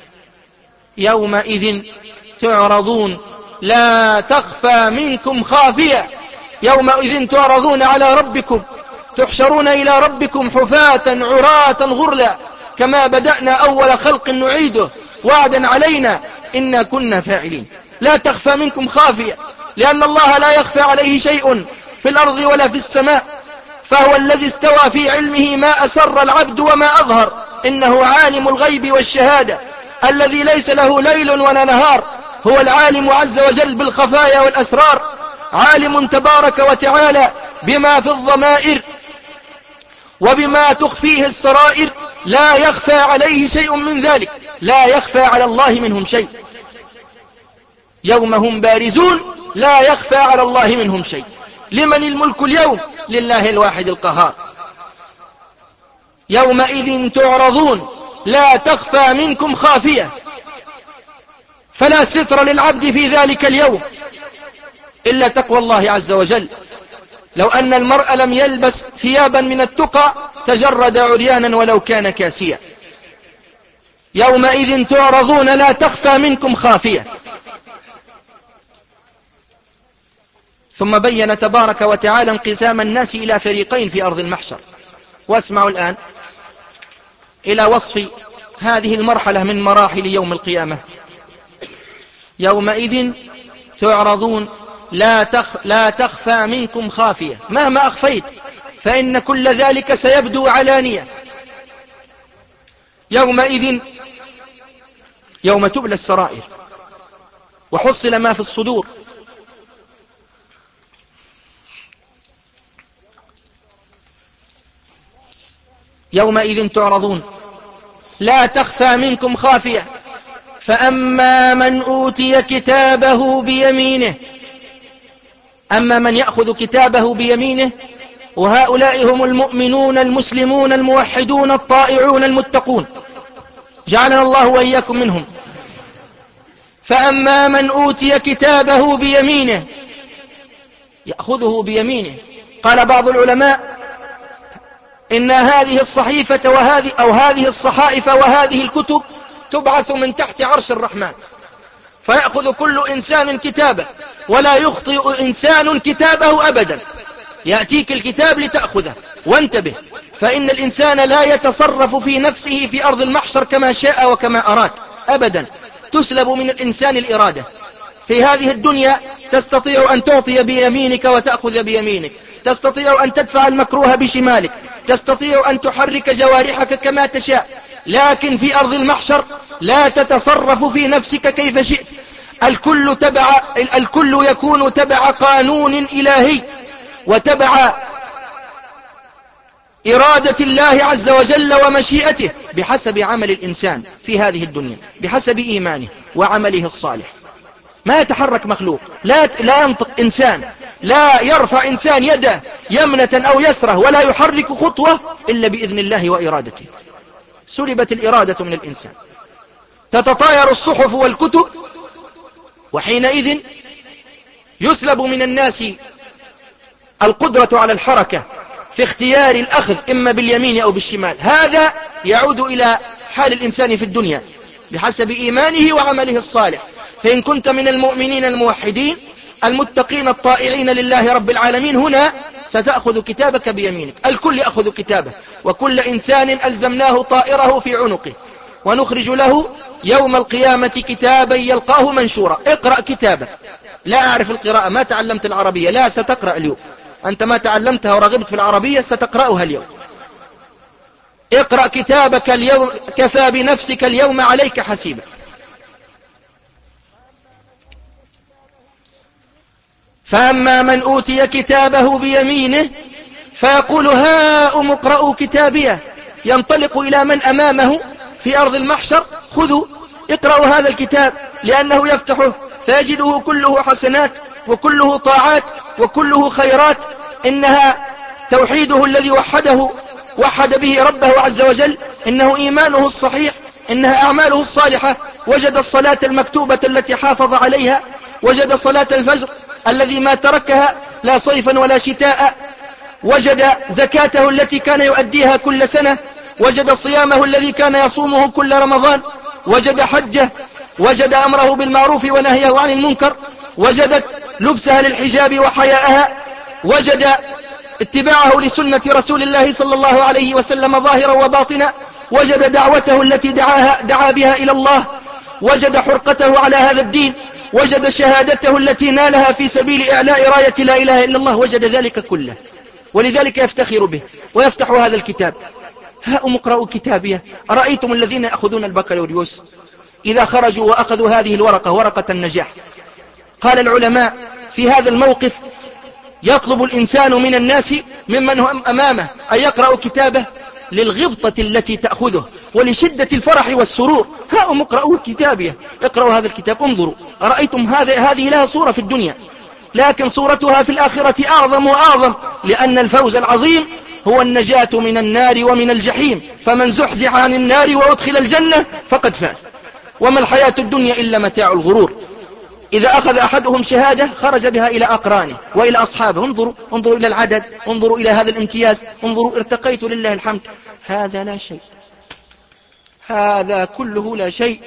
يومئذ تعرضون لا تخفى منكم خافية. يومئذ تعرضون على ربكم تحشرون إلى ربكم حفاة عراة غرلا كما بدأنا أول خلق نعيده وعدا علينا إنا كنا فاعلين. لا تخفى منكم خافية، لأن الله لا يخفى عليه شيء في الأرض ولا في السماء، فهو الذي استوى في علمه ما أسر العبد وما أظهر، إنه عالم الغيب والشهادة الذي ليس له ليل ولا نهار، هو العالم عز وجل بالخفايا والأسرار، عالم تبارك وتعالى بما في الضمائر وبما تخفيه السرائر، لا يخفى عليه شيء من ذلك، لا يخفى على الله منهم شيء. يوم هم بارزون لا يخفى على الله منهم شيء. لمن الملك اليوم؟ لله الواحد القهار. يومئذ تعرضون لا تخفى منكم خافية، فلا ستر للعبد في ذلك اليوم إلا تقوى الله عز وجل. لو أن المرء لم يلبس ثيابا من التقى تجرد عريانا ولو كان كاسيا. يومئذ تعرضون لا تخفى منكم خافية. ثم بين تبارك وتعالى انقسام الناس إلى فريقين في أرض المحشر. واسمعوا الآن إلى وصف هذه المرحلة من مراحل يوم القيامة. يومئذ تعرضون لا, تخ لا تخفى منكم خافية، مهما أخفيت فإن كل ذلك سيبدو علانية. يومئذ يوم تبلى السرائر وحصل ما في الصدور. يومئذ تعرضون لا تخفى منكم خافية، فأما من أوتي كتابه بيمينه، أما من يأخذ كتابه بيمينه، وهؤلاء هم المؤمنون المسلمون الموحدون الطائعون المتقون، جعلنا الله وإياكم منهم. فأما من أوتي كتابه بيمينه، يأخذه بيمينه. قال بعض العلماء إن هذه الصحيفة وهذه أو هذه الصحائف وهذه الكتب تبعث من تحت عرش الرحمن، فيأخذ كل إنسان كتابه، ولا يخطئ إنسان كتابه أبدا. يأتيك الكتاب لتأخذه، وانتبه، فإن الإنسان لا يتصرف في نفسه في أرض المحشر كما شاء وكما أراد أبدا. تسلب من الإنسان الإرادة. في هذه الدنيا تستطيع أن تعطي بيمينك وتأخذ بيمينك، تستطيع أن تدفع المكروه بشمالك، تستطيع أن تحرك جوارحك كما تشاء، لكن في أرض المحشر لا تتصرف في نفسك كيف شئت. الكل تبع الكل يكون تبع قانون إلهي وتبع إرادة الله عز وجل ومشيئته، بحسب عمل الإنسان في هذه الدنيا، بحسب إيمانه وعمله الصالح. ما يتحرك مخلوق، لا لا ينطق إنسان، لا يرفع إنسان يده يمنة أو يسره، ولا يحرك خطوة إلا بإذن الله وإرادته. سلبت الإرادة من الإنسان، تتطاير الصحف والكتب، وحينئذ يسلب من الناس القدرة على الحركة في اختيار الأخذ إما باليمين أو بالشمال. هذا يعود إلى حال الإنسان في الدنيا بحسب إيمانه وعمله الصالح. فإن كنت من المؤمنين الموحدين المتقين الطائعين لله رب العالمين، هنا ستأخذ كتابك بيمينك. الكل يأخذ كتابه، وكل إنسان ألزمناه طائره في عنقه، ونخرج له يوم القيامة كتابا يلقاه منشورا. اقرأ كتابك. لا أعرف القراءة، ما تعلمت العربية، لا ستقرأ اليوم. أنت ما تعلمتها ورغبت في العربية ستقرأها اليوم. اقرأ كتابك اليوم، كفى بنفسك اليوم عليك حسيبا. فأما من أوتي كتابه بيمينه فيقول هاؤم اقرءوا كتابيه، ينطلق إلى من أمامه في أرض المحشر: خذوا اقرأوا هذا الكتاب، لأنه يفتحه فيجده كله حسنات وكله طاعات وكله خيرات. إنها توحيده الذي وحده وحد به ربه عز وجل، إنه إيمانه الصحيح، إنها أعماله الصالحة. وجد الصلاة المكتوبة التي حافظ عليها، وجد صلاة الفجر الذي ما تركها لا صيفا ولا شتاء، وجد زكاته التي كان يؤديها كل سنة، وجد صيامه الذي كان يصومه كل رمضان، وجد حجه، وجد أمره بالمعروف ونهيه عن المنكر، وجدت لبسها للحجاب وحياءها، وجد اتباعه لسنة رسول الله صلى الله عليه وسلم ظاهرا وباطنا، وجد دعوته التي دعاها دعا بها إلى الله، وجد حرقته على هذا الدين، وجد شهادته التي نالها في سبيل إعلاء راية لا إله إلا الله، وجد ذلك كله. ولذلك يفتخر به ويفتح هذا الكتاب: هاؤم اقرأوا كتابيه. أرأيتم الذين يأخذون البكالوريوس إذا خرجوا وأخذوا هذه الورقة، ورقة النجاح، قال العلماء في هذا الموقف يطلب الإنسان من الناس ممن هم أمامه أن يقرأوا كتابه للغبطة التي تأخذه ولشدة الفرح والسرور. هاؤم اقرأوا كتابيه، اقرأوا هذا الكتاب، انظروا. أرأيتم هذا هذه لها صورة في الدنيا، لكن صورتها في الآخرة أعظم وأعظم، لأن الفوز العظيم هو النجاة من النار ومن الجحيم. فمن زحزح عن النار وأدخل الجنة فقد فاز، وما الحياة الدنيا إلا متاع الغرور. إذا أخذ أحدهم شهادة خرج بها إلى أقرانه وإلى أصحابه: انظروا انظروا إلى العدد، انظروا إلى هذا الامتياز، انظروا ارتقيت لله الحمد. هذا لا شيء، هذا كله لا شيء.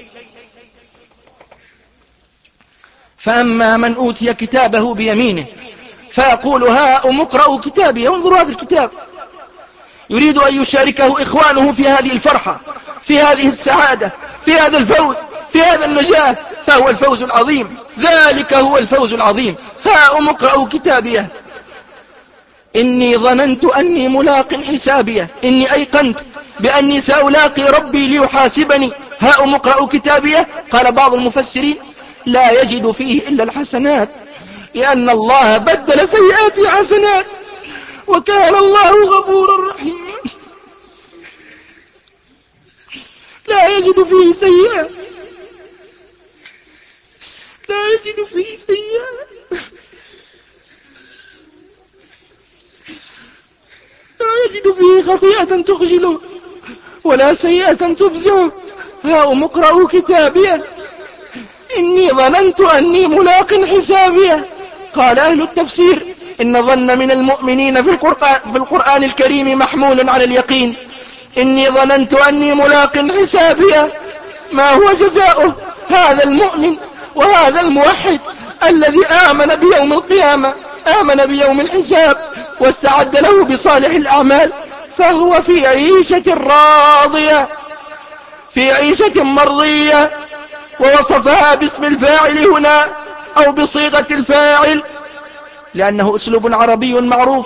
فأما من أوتي كتابه بيمينه فيقول هاؤم اقرءوا كتابي. انظروا هذا الكتاب، يريد أن يشاركه إخوانه في هذه الفرحة، في هذه السعادة، في هذا الفوز، في هذا النجاة، فهو الفوز العظيم. ذلك هو الفوز العظيم. هاؤم اقرأوا كتابيه إني ظننت أني ملاق حسابيه، إني أيقنت بأني سألاقي ربي ليحاسبني. هاؤم اقرأوا كتابيه. قال بعض المفسرين لا يجد فيه إلا الحسنات، لأن الله بدل سيئات حسنات، وكان الله غفورا رحيما. لا يجد فيه سيئة، لا يجد فيه سيئة، لا يجد فيه خطيئة تخجله ولا سيئة تفزعه. هاؤم اقرأوا كتابيه إني ظننت أني ملاق حسابيه. قال أهل التفسير إن ظن من المؤمنين في القرآن, في القرآن الكريم محمول على اليقين. إني ظننت أني ملاق حسابيه، ما هو جزاؤه؟ هذا المؤمن وهذا الموحد الذي آمن بيوم القيامة، آمن بيوم الحساب، واستعد له بصالح الأعمال، فهو في عيشة راضية، في عيشة مرضية. ووصفها باسم الفاعل هنا أو بصيغة الفاعل لأنه أسلوب عربي معروف.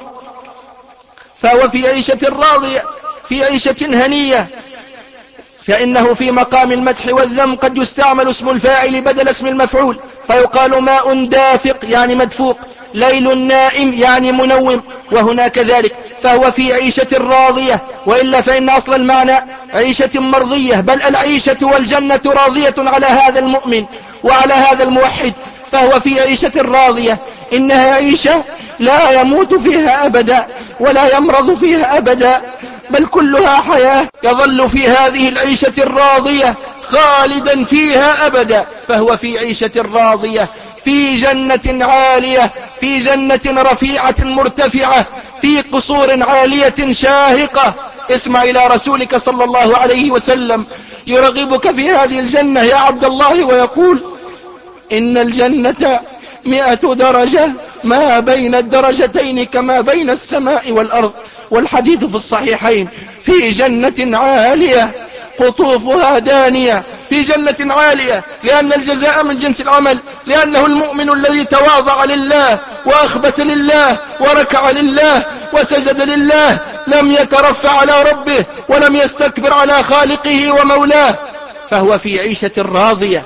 فهو في عيشة راضية، في عيشة هنية، فإنه في مقام المدح والذم قد يستعمل اسم الفاعل بدل اسم المفعول، فيقال ماء دافق يعني مدفوق، ليل نائم يعني منوم، وهنا كذلك. فهو في عيشة راضية، وإلا فإن أصل المعنى عيشة مرضية، بل العيشة والجنة راضية على هذا المؤمن وعلى هذا الموحد. فهو في عيشة راضية، إنها عيشة لا يموت فيها أبدا ولا يمرض فيها أبدا، بل كلها حياة، يظل في هذه العيشة الراضية خالدا فيها أبدا. فهو في عيشة راضية، في جنة عالية، في جنة رفيعة مرتفعة، في قصور عالية شاهقة. اسمع إلى رسولك صلى الله عليه وسلم يرغبك في هذه الجنة يا عبد الله، ويقول إن الجنة مئة درجة، ما بين الدرجتين كما بين السماء والأرض. والحديث في الصحيحين في جنة عالية قطوفها دانية، في جنة عالية، لأن الجزاء من جنس العمل، لأنه المؤمن الذي تواضع لله وأخبت لله وركع لله وسجد لله، لم يترفع على ربه ولم يستكبر على خالقه ومولاه، فهو في عيشة راضية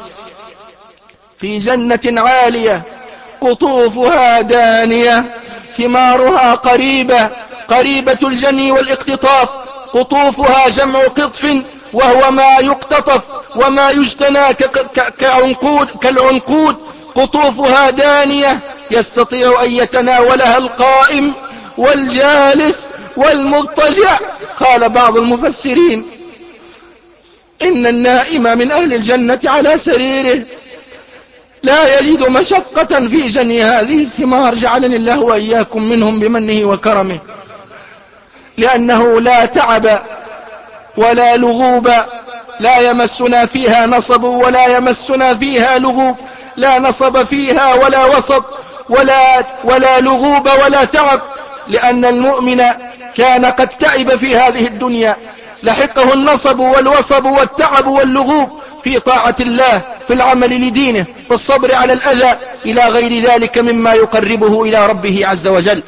في جنة عالية قطوفها دانية، ثمارها قريبة، قريبة الجني والاقتطاف. قطوفها جمع قطف، وهو ما يقتطف وما يجتنى كعنقود كالعنقود. قطوفها دانية، يستطيع أن يتناولها القائم والجالس والمضطجع. قال بعض المفسرين إن النائم من أهل الجنة على سريره لا يجد مشقة في جني هذه الثمار، جعلني الله وإياكم منهم بمنه وكرمه، لأنه لا تعب ولا لغوب، لا يمسنا فيها نصب ولا يمسنا فيها لغوب، لا نصب فيها ولا وصب ولا, ولا لغوب ولا تعب، لأن المؤمن كان قد تعب في هذه الدنيا، لحقه النصب والوصب والتعب واللغوب في طاعة الله، في العمل لدينه، في الصبر على الأذى، إلى غير ذلك مما يقربه إلى ربه عز وجل.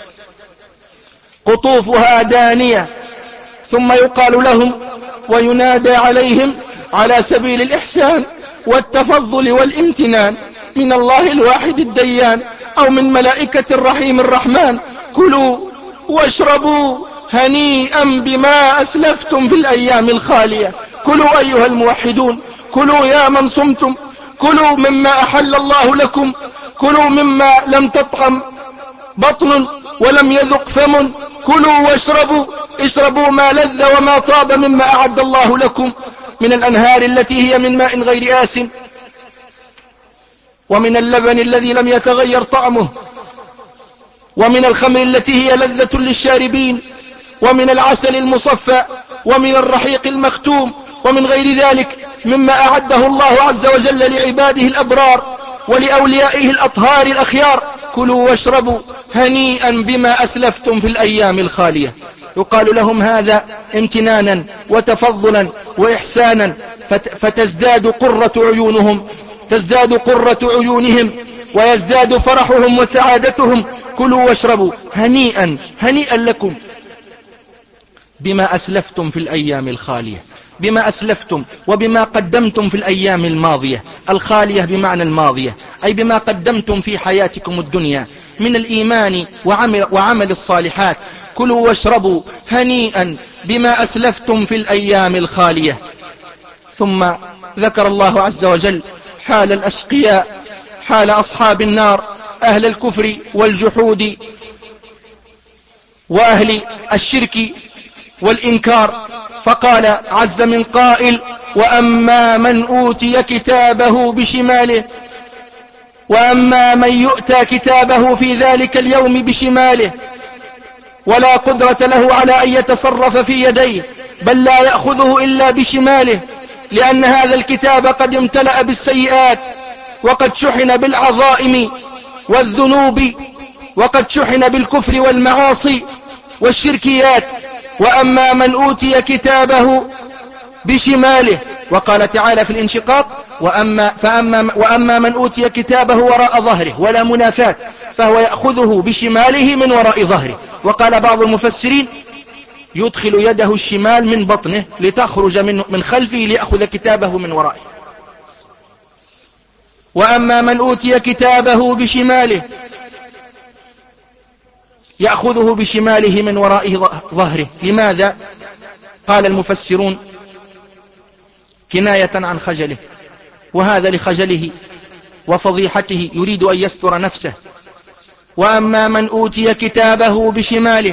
قطوفها دانية. ثم يقال لهم وينادى عليهم على سبيل الإحسان والتفضل والامتنان من الله الواحد الديان أو من ملائكة الرحيم الرحمن: كلوا واشربوا هنيئا بما أسلفتم في الأيام الخالية. كلوا أيها الموحدون، كلوا يا من صمتم، كلوا مما أحل الله لكم، كلوا مما لم تطعم بطن ولم يذق فم، كلوا واشربوا، اشربوا ما لذ وما طاب مما أعد الله لكم من الأنهار التي هي من ماء غير آس، ومن اللبن الذي لم يتغير طعمه، ومن الخمر التي هي لذة للشاربين، ومن العسل المصفى، ومن الرحيق المختوم، ومن غير ذلك مما أعده الله عز وجل لعباده الأبرار ولأوليائه الأطهار الأخيار. كلوا واشربوا هنيئا بما أسلفتم في الأيام الخالية. يقال لهم هذا امتنانا وتفضلا وإحسانا، فتزداد قرة عيونهم تزداد قرة عيونهم ويزداد فرحهم وسعادتهم. كلوا واشربوا هنيئا هنيئا لكم بما أسلفتم في الأيام الخالية، بما أسلفتم وبما قدمتم في الأيام الماضية. الخالية بمعنى الماضية، أي بما قدمتم في حياتكم الدنيا من الإيمان وعمل, وعمل الصالحات. كلوا واشربوا هنيئا بما أسلفتم في الأيام الخالية. ثم ذكر الله عز وجل حال الأشقياء، حال أصحاب النار، أهل الكفر والجحود وأهل الشرك والإنكار، فقال عز من قائل: وأما من أوتي كتابه بشماله وأما من يؤتى كتابه في ذلك اليوم بشماله ولا قدرة له على أن يتصرف في يديه، بل لا يأخذه إلا بشماله، لأن هذا الكتاب قد امتلأ بالسيئات وقد شحن بالعظائم والذنوب وقد شحن بالكفر والمعاصي والشركيات. وأما من أوتي كتابه بشماله، وقال تعالى في الانشقاق: وأما, فأما وأما من أوتي كتابه وراء ظهره، ولا منافات، فهو يأخذه بشماله من وراء ظهره. وقال بعض المفسرين: يدخل يده الشمال من بطنه لتخرج من, من خلفه ليأخذ كتابه من ورائه. وأما من أوتي كتابه بشماله يأخذه بشماله من وراء ظهره. لماذا؟ قال المفسرون: كناية عن خجله، وهذا لخجله وفضيحته يريد أن يستر نفسه. وأما من أوتي كتابه بشماله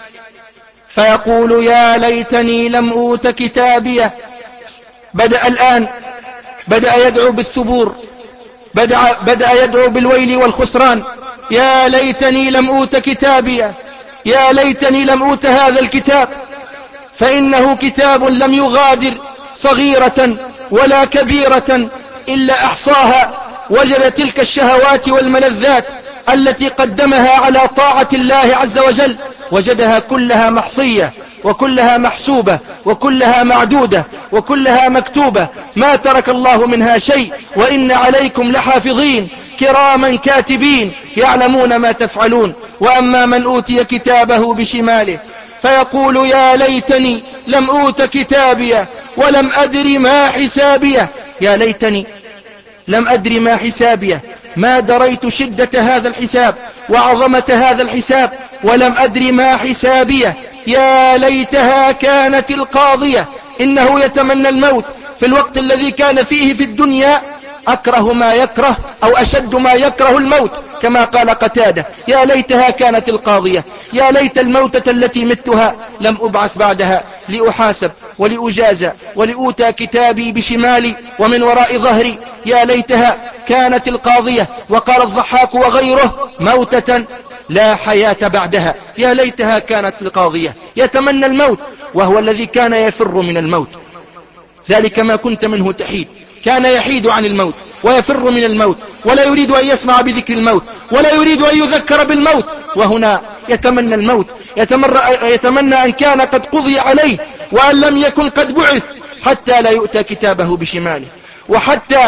فيقول: يا ليتني لم أوت كتابيه. بدأ الآن بدأ يدعو بالثبور، بدأ, بدأ يدعو بالويل والخسران. يا ليتني لم أوت كتابيه، يا ليتني لم أوت هذا الكتاب، فإنه كتاب لم يغادر صغيرة ولا كبيرة إلا أحصاها. وجد تلك الشهوات والملذات التي قدمها على طاعة الله عز وجل، وجدها كلها محصية وكلها محسوبة وكلها معدودة وكلها مكتوبة، ما ترك الله منها شيء. وإن عليكم لحافظين كراما كاتبين يعلمون ما تفعلون. وأما من أوتي كتابه بشماله فيقول: يا ليتني لم أوت كتابيه ولم أدر ما حسابيه. يا ليتني لم أدر ما حسابيه، ما دريت شدة هذا الحساب وعظمة هذا الحساب، ولم أدر ما حسابيه. يا ليتها كانت القاضية. إنه يتمنى الموت في الوقت الذي كان فيه في الدنيا أكره ما يكره أو أشد ما يكره الموت، كما قال قتادة: يا ليتها كانت القاضية، يا ليت الموتة التي متها لم أبعث بعدها لأحاسب ولأجازى ولأوتى كتابي بشمالي ومن وراء ظهري. يا ليتها كانت القاضية. وقال الضحاك وغيره: موتة لا حياة بعدها. يا ليتها كانت القاضية. يتمنى الموت وهو الذي كان يفر من الموت، ذلك ما كنت منه تحيد. كان يحيد عن الموت ويفر من الموت ولا يريد أن يسمع بذكر الموت ولا يريد أن يذكر بالموت، وهنا يتمنى الموت، يتمنى أن كان قد قضي عليه وأن لم يكن قد بعث، حتى لا يؤتى كتابه بشماله وحتى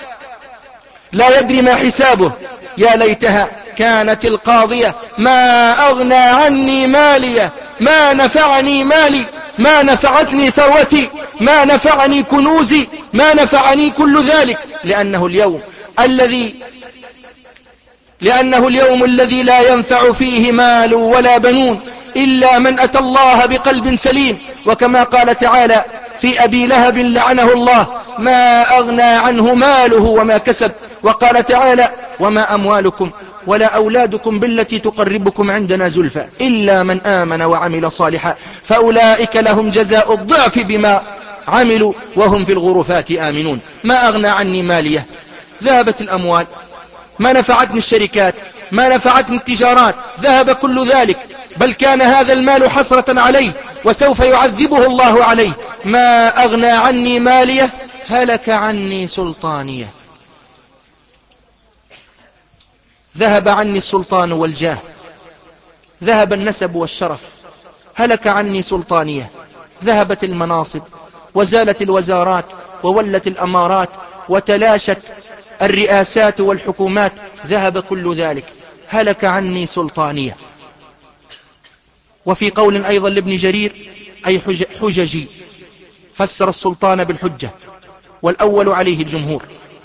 لا يدري ما حسابه. يا ليتها كانت القاضية، ما أغنى عني مالية، ما نفعني مالي، ما نفعتني ثروتي، ما نفعني كنوزي، ما نفعني كل ذلك. لأنه اليوم الذي لأنه اليوم الذي لا ينفع فيه مال ولا بنون إلا من أتى الله بقلب سليم. وكما قال تعالى في أبي لهب لعنه الله: ما أغنى عنه ماله وما كسب. وقال تعالى: وما أموالكم ولا أولادكم بالتي تقربكم عندنا زلفى إلا من آمن وعمل صالحا فأولئك لهم جزاء الضعف بما عملوا وهم في الغرفات آمنون. ما أغنى عني مالية، ذهبت الأموال، ما نفعتني الشركات، ما نفعتني التجارات، ذهب كل ذلك، بل كان هذا المال حسرة عليه وسوف يعذبه الله عليه. ما أغنى عني مالية، هلك عني سلطانية. ذهب عني السلطان والجاه، ذهب النسب والشرف، هلك عني سلطانية، ذهبت المناصب وزالت الوزارات وولت الأمارات وتلاشت الرئاسات والحكومات ذهب كل ذلك. هلك عني سلطانية. وفي قول أيضا لابن جرير أي حججي، فسر السلطان بالحجة، والأول عليه الجمهور.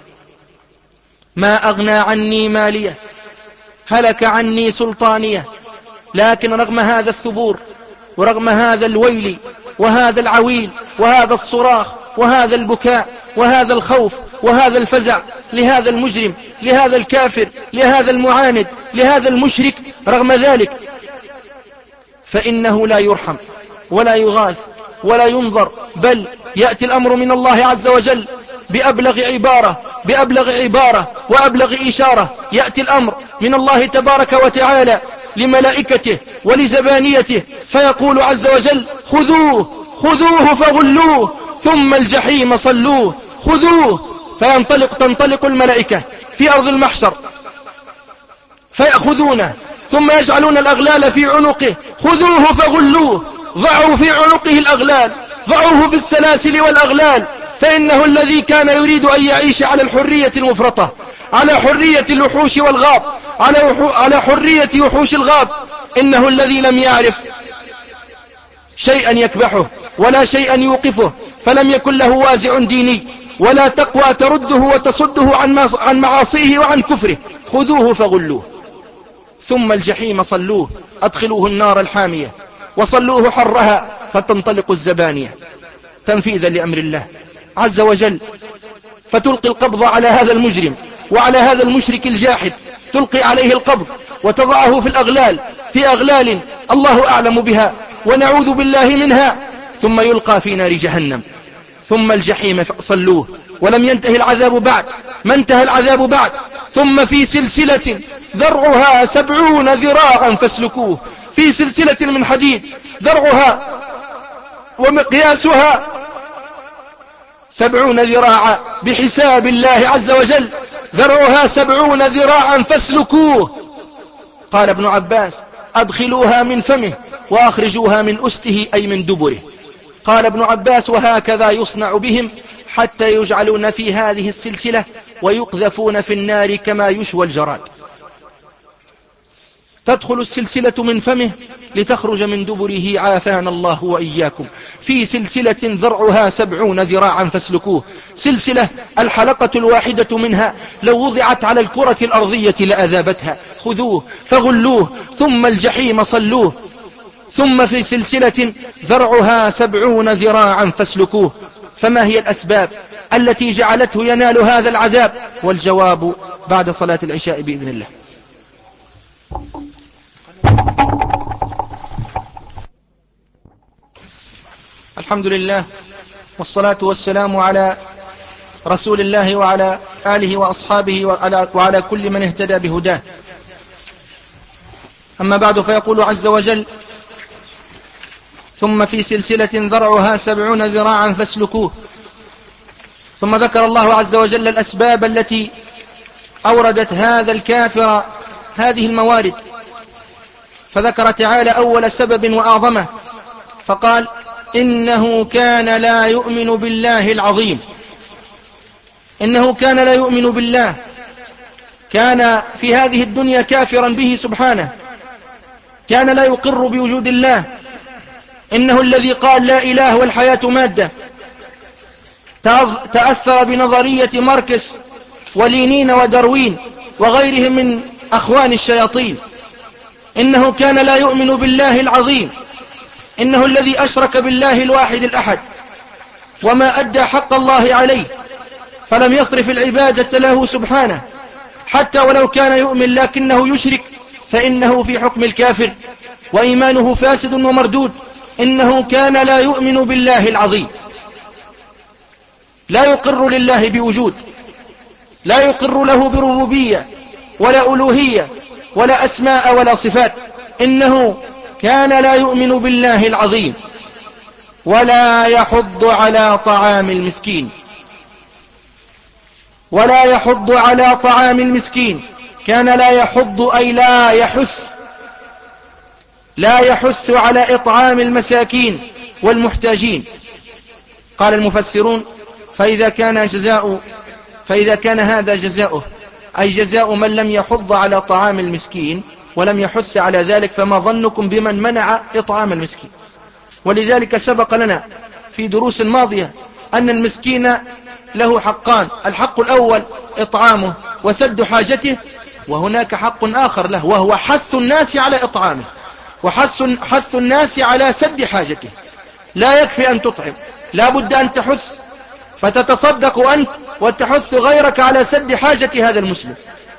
ما أغنى عني مالية، هلك عني سلطانية. لكن رغم هذا الثبور ورغم هذا الويل وهذا العويل وهذا الصراخ وهذا البكاء وهذا الخوف وهذا الفزع لهذا المجرم، لهذا الكافر، لهذا المعاند، لهذا المشرك، رغم ذلك فإنه لا يرحم ولا يغاث ولا ينظر، بل يأتي الأمر من الله عز وجل بأبلغ عبارة بأبلغ عبارة وأبلغ إشارة. يأتي الأمر من الله تبارك وتعالى لملائكته ولزبانيته فيقول عز وجل: خذوه خذوه فغلوه ثم الجحيم صلوه. خذوه، فينطلق تنطلق الملائكة في أرض المحشر فيأخذونه ثم يجعلون الأغلال في عنقه. خذوه فغلوه، ضعوا في عنقه الأغلال، ضعوه في السلاسل والأغلال، فإنه الذي كان يريد أن يعيش على الحرية المفرطة، على حرية الوحوش والغاب، على حرية وحوش الغاب. إنه الذي لم يعرف شيئا يكبحه ولا شيئا يوقفه، فلم يكن له وازع ديني ولا تقوى ترده وتصده عن معاصيه وعن كفره. خذوه فغلوه ثم الجحيم صلوه، أدخلوه النار الحامية وصلوه حرها، فتنطلق الزبانية تنفيذا لأمر الله عز وجل، فتلقي القبض على هذا المجرم وعلى هذا المشرك الجاحد، تلقي عليه القبض وتضعه في الأغلال، في أغلال الله أعلم بها ونعوذ بالله منها، ثم يلقى في نار جهنم، ثم الجحيم صلوه. ولم ينتهي العذاب بعد، ما انتهى العذاب بعد. ثم في سلسلة ذرعها سبعون ذراعا فاسلكوه، في سلسلة من حديد ذرعها ومقياسها سبعون ذراعا بحساب الله عز وجل، ذرعها سبعون ذراعا فاسلكوه. قال ابن عباس: أدخلوها من فمه وأخرجوها من أسته، أي من دبره. قال ابن عباس: وهكذا يصنع بهم حتى يجعلون في هذه السلسلة ويقذفون في النار كما يشوى الجراد. تدخل السلسلة من فمه لتخرج من دبره، عافانا الله وإياكم، في سلسلة ذرعها سبعون ذراعا فاسلكوه. سلسلة الحلقة الواحدة منها لو وضعت على الكرة الأرضية لأذابتها. خذوه فغلوه ثم الجحيم صلوه. ثم في سلسلة ذرعها سبعون ذراعا فاسلكوه. فما هي الأسباب التي جعلته ينال هذا العذاب؟ والجواب بعد صلاة العشاء بإذن الله. الحمد لله والصلاة والسلام على رسول الله وعلى آله وأصحابه وعلى, وعلى كل من اهتدى بهداه. أما بعد، فيقول عز وجل: ثم في سلسلة ذرعها سبعون ذراعا فاسلكوه. ثم ذكر الله عز وجل الأسباب التي أوردت هذا الكافر هذه الموارد، فذكر تعالى أول سبب وأعظمه، فقال: إنه كان لا يؤمن بالله العظيم. إنه كان لا يؤمن بالله، كان في هذه الدنيا كافرا به سبحانه، كان لا يقر بوجود الله. إنه الذي قال لا إله والحياة مادة، تأثر بنظرية ماركس ولينين وداروين وغيرهم من أخوان الشياطين. إنه كان لا يؤمن بالله العظيم، إنه الذي أشرك بالله الواحد الأحد وما أدى حق الله عليه، فلم يصرف العبادة له سبحانه، حتى ولو كان يؤمن لكنه يشرك فإنه في حكم الكافر وإيمانه فاسد ومردود. إنه كان لا يؤمن بالله العظيم، لا يقر لله بوجود، لا يقر له بربوبية ولا ألوهية ولا أسماء ولا صفات. إنه كان لا يؤمن بالله العظيم، ولا يحض على طعام المسكين، ولا يحض على طعام المسكين. كان لا يحض أي لا يحث، لا يحث على إطعام المساكين والمحتاجين. قال المفسرون: فإذا كان جزاء فإذا كان هذا جزاؤه أي جزاء من لم يحض على طعام المسكين ولم يحث على ذلك، فما ظنكم بمن منع إطعام المسكين؟ ولذلك سبق لنا في دروس ماضية أن المسكين له حقان: الحق الأول إطعامه وسد حاجته، وهناك حق آخر له وهو حث الناس على إطعامه وحث حث الناس على سد حاجته. لا يكفي أن تطعم، لا بد أن تحث، فتتصدق أنت وتحث غيرك على سد حاجة هذا المسلم.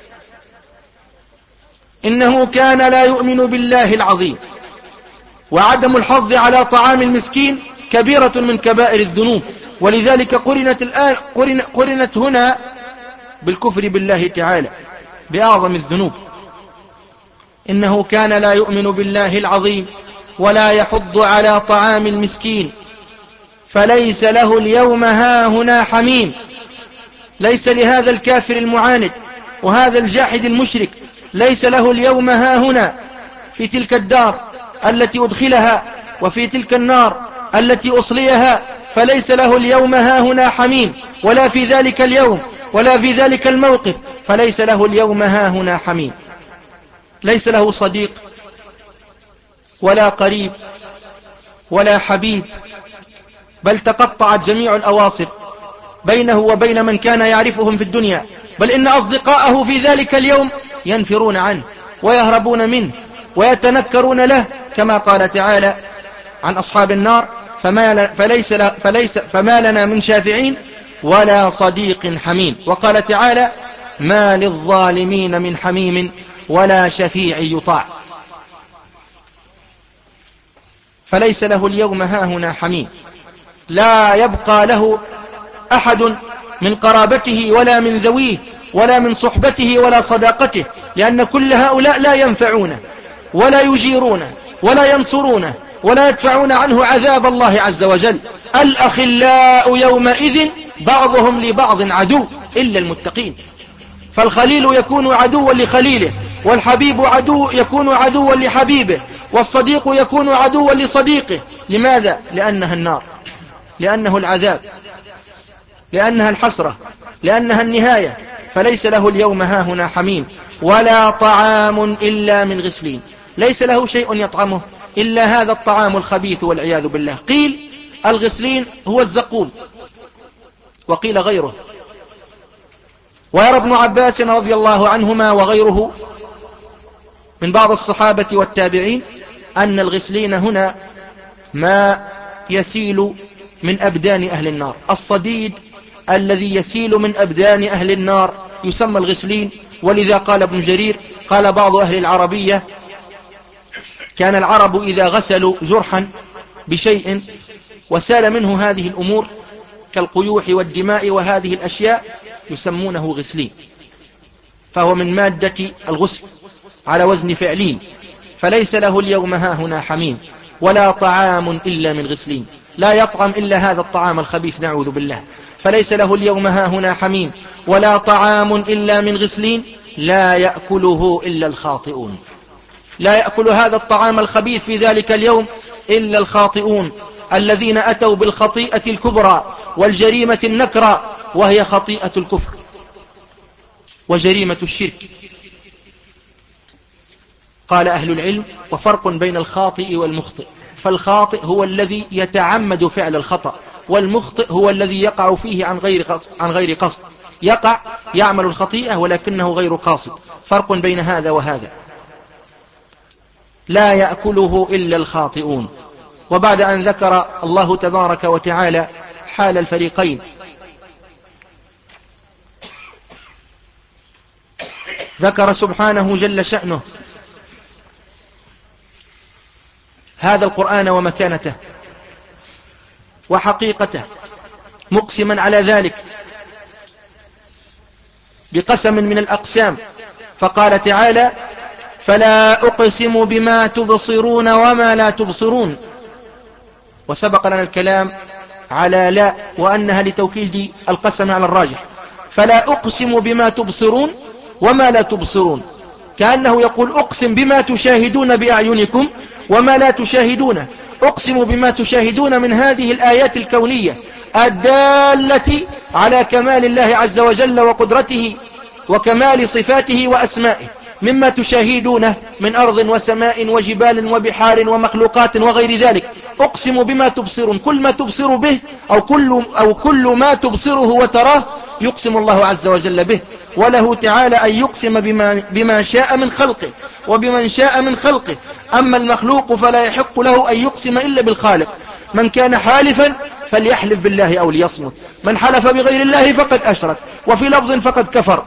إنه كان لا يؤمن بالله العظيم، وعدم الحظ على طعام المسكين كبيرة من كبائر الذنوب، ولذلك قرنت الآن قرن قرنت هنا بالكفر بالله تعالى بأعظم الذنوب. إنه كان لا يؤمن بالله العظيم ولا يحض على طعام المسكين فليس له اليوم هاهنا حميم. ليس لهذا الكافر المعاند وهذا الجاحد المشرك، ليس له اليوم هاهنا في تلك الدار التي أدخلها وفي تلك النار التي أصليها، فليس له اليوم هاهنا حميم، ولا في ذلك اليوم ولا في ذلك الموقف، فليس له اليوم هاهنا حميم. ليس له صديق ولا قريب ولا حبيب، بل تقطعت جميع الأواصر بينه وبين من كان يعرفهم في الدنيا، بل إن أصدقاءه في ذلك اليوم ينفرون عنه ويهربون منه ويتنكرون له، كما قال تعالى عن أصحاب النار: فما, فليس فليس فما لنا من شافعين ولا صديق حميم. وقال تعالى: ما للظالمين من حميم ولا شفيع يطاع. فليس له اليوم هاهنا حميم، لا يبقى له أحد من قرابته ولا من ذويه ولا من صحبته ولا صداقته، لأن كل هؤلاء لا ينفعونه ولا يجيرونه ولا ينصرونه ولا يدفعون عنه عذاب الله عز وجل. الأخلاء يومئذ بعضهم لبعض عدو إلا المتقين. فالخليل يكون عدوا لخليله، والحبيب عدو يكون عدوا لحبيبه، والصديق يكون عدوا لصديقه. لماذا؟ لأنها النار، لأنه العذاب، لأنها الحسرة، لأنها النهاية. فليس له اليوم هاهنا حميم ولا طعام إلا من غسلين. ليس له شيء يطعمه إلا هذا الطعام الخبيث والعياذ بالله. قيل الغسلين هو الزقوم، وقيل غيره. ويرى ابن عباس رضي الله عنهما وغيره من بعض الصحابة والتابعين أن الغسلين هنا ما يسيل من أبدان أهل النار. الصديد الذي يسيل من أبدان أهل النار يسمى الغسلين. ولذا قال ابن جرير، قال بعض أهل العربية: كان العرب إذا غسلوا جرحا بشيء وسال منه هذه الأمور كالقيوح والدماء وهذه الأشياء يسمونه غسلين، فهو من مادة الغسل على وزن فعلين. فليس له اليوم هاهنا حميم ولا طعام إلا من غسلين، لا يطعم إلا هذا الطعام الخبيث نعوذ بالله. فليس له اليوم هاهنا حميم ولا طعام إلا من غسلين لا يأكله إلا الخاطئون. لا يأكل هذا الطعام الخبيث في ذلك اليوم إلا الخاطئون، الذين أتوا بالخطيئة الكبرى والجريمة النكرى، وهي خطيئة الكفر وجريمة الشرك. قال أهل العلم: وفرق بين الخاطئ والمخطئ، فالخاطئ هو الذي يتعمد فعل الخطأ، والمخطئ هو الذي يقع فيه عن غير قصد, عن غير قصد يقع يعمل الخطيئة ولكنه غير قاصد. فرق بين هذا وهذا. لا يأكله إلا الخاطئون. وبعد أن ذكر الله تبارك وتعالى حال الفريقين ذكر سبحانه جل شأنه هذا القرآن ومكانته وحقيقته، مقسما على ذلك بقسم من الأقسام، فقال تعالى: فلا أقسم بما تبصرون وما لا تبصرون. وسبق لنا الكلام على لا وأنها لتوكيد القسم على الراجح. فلا أقسم بما تبصرون وما لا تبصرون، كأنه يقول: أقسم بما تشاهدون بأعينكم وما لا تشاهدون. أقسم بما تشاهدون من هذه الآيات الكونية الدالة على كمال الله عز وجل وقدرته وكمال صفاته وأسمائه، مما تشاهدونه من أرض وسماء وجبال وبحار ومخلوقات وغير ذلك. أقسم بما تبصرون، كل ما تبصر به أو كل, أو كل ما تبصره وتراه يقسم الله عز وجل به. وله تعالى أن يقسم بما, بما شاء من خلقه وبمن شاء من خلقه. أما المخلوق فلا يحق له أن يقسم إلا بالخالق. من كان حالفا فليحلف بالله أو ليصمت، من حلف بغير الله فقد أشرك، وفي لفظ فقد كفر.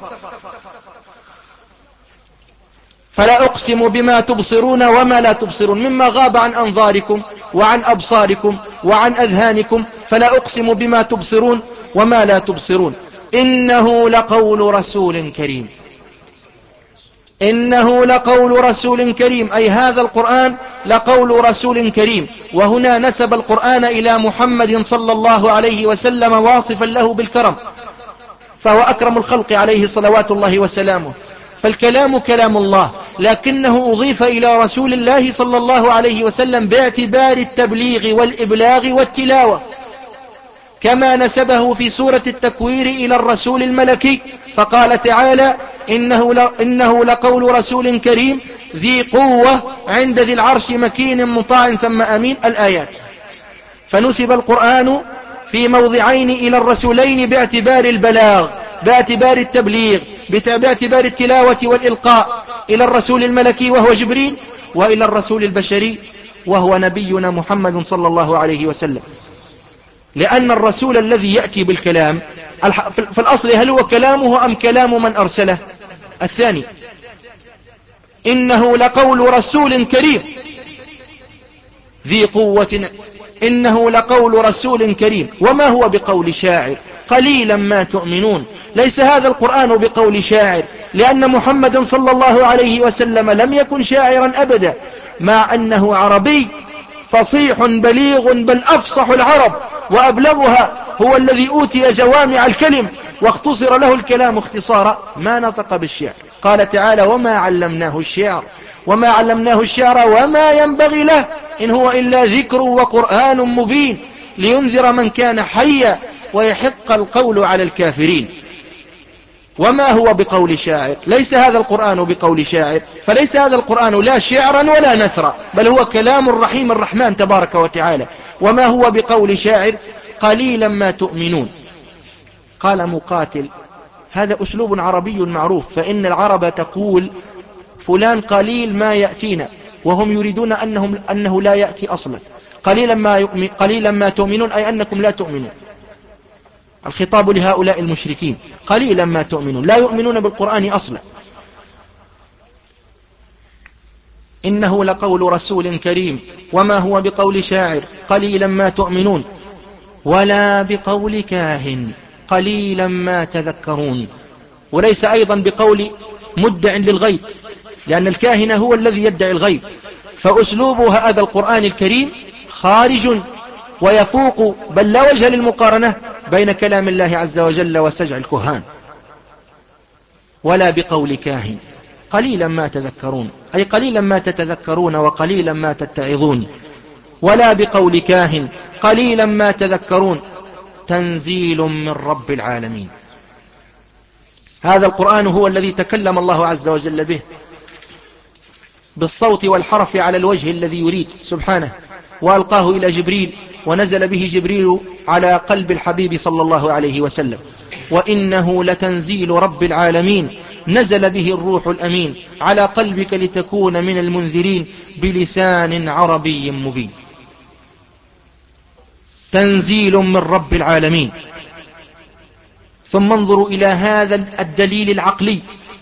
فلا أقسم بما تبصرون وما لا تبصرون، مما غاب عن أنظاركم وعن أبصاركم وعن أذهانكم، فلا أقسم بما تبصرون وما لا تبصرون. إنه لقول رسول كريم، إنه لقول رسول كريم، أي هذا القرآن لقول رسول كريم. وهنا نسب القرآن إلى محمد صلى الله عليه وسلم واصفا له بالكرم، فهو أكرم الخلق عليه صلوات الله وسلامه. فالكلام كلام الله، لكنه أضيف إلى رسول الله صلى الله عليه وسلم باعتبار التبليغ والإبلاغ والتلاوة، كما نسبه في سورة التكوير إلى الرسول الملكي، فقال تعالى إنه, إنه لقول رسول كريم ذي قوة عند ذي العرش مكين مطاع ثم أمين، الآيات. فنسب القرآن في موضعين إلى الرسولين باعتبار البلاغ، باعتبار التبليغ، باعتبار التلاوة والإلقاء، إلى الرسول الملكي وهو جبريل، وإلى الرسول البشري وهو نبينا محمد صلى الله عليه وسلم. لأن الرسول الذي يأتي بالكلام في الأصل هل هو كلامه أم كلام من أرسله؟ الثاني. إنه لقول رسول كريم ذي قوة، إنه لقول رسول كريم، وما هو بقول شاعر قليلا ما تؤمنون. ليس هذا القرآن بقول شاعر، لأن محمدا صلى الله عليه وسلم لم يكن شاعرا أبدا، مع أنه عربي فصيح بليغ، بل أفصح العرب وأبلغها، هو الذي أوتي جوامع الكلم واختصر له الكلام اختصارا، ما نطق بالشعر. قال تعالى وما علمناه الشعر وما علمناه الشعر وما ينبغي له إن هو إلا ذكر وقرآن مبين لينذر من كان حيا ويحق القول على الكافرين. وما هو بقول شاعر، ليس هذا القرآن بقول شاعر، فليس هذا القرآن لا شعرا ولا نثرا، بل هو كلام الرحيم الرحمن تبارك وتعالى. وما هو بقول شاعر قليلا ما تؤمنون. قال مقاتل هذا أسلوب عربي معروف، فإن العرب تقول فلان قليل ما يأتينا، وهم يريدون أنهم أنه لا يأتي أصلا. قليلا ما, يؤمن قليلا ما تؤمنون أي أنكم لا تؤمنون. الخطاب لهؤلاء المشركين قليلا ما تؤمنون، لا يؤمنون بالقرآن أصلا. إنه لقول رسول كريم وما هو بقول شاعر قليلا ما تؤمنون ولا بقول كاهن قليلا ما تذكرون. وليس أيضا بقول مدع للغيب، لأن الكاهن هو الذي يدعي الغيب. فأسلوب هذا القرآن الكريم خارج ويفوق، بل لا وجه للمقارنة بين كلام الله عز وجل وسجع الكهان. ولا بقول كاهن قليلا ما تذكرون، أي قليلا ما تتذكرون وقليلا ما تتعظون. ولا بقول كاهن قليلا ما تذكرون، تنزيل من رب العالمين. هذا القرآن هو الذي تكلم الله عز وجل به بالصوت والحرف على الوجه الذي يريد سبحانه، وألقاه إلى جبريل، ونزل به جبريل على قلب الحبيب صلى الله عليه وسلم. وإنه لتنزيل رب العالمين نزل به الروح الأمين على قلبك لتكون من المنذرين بلسان عربي مبين. تنزيل من رب العالمين. ثم انظروا إلى هذا الدليل العقلي،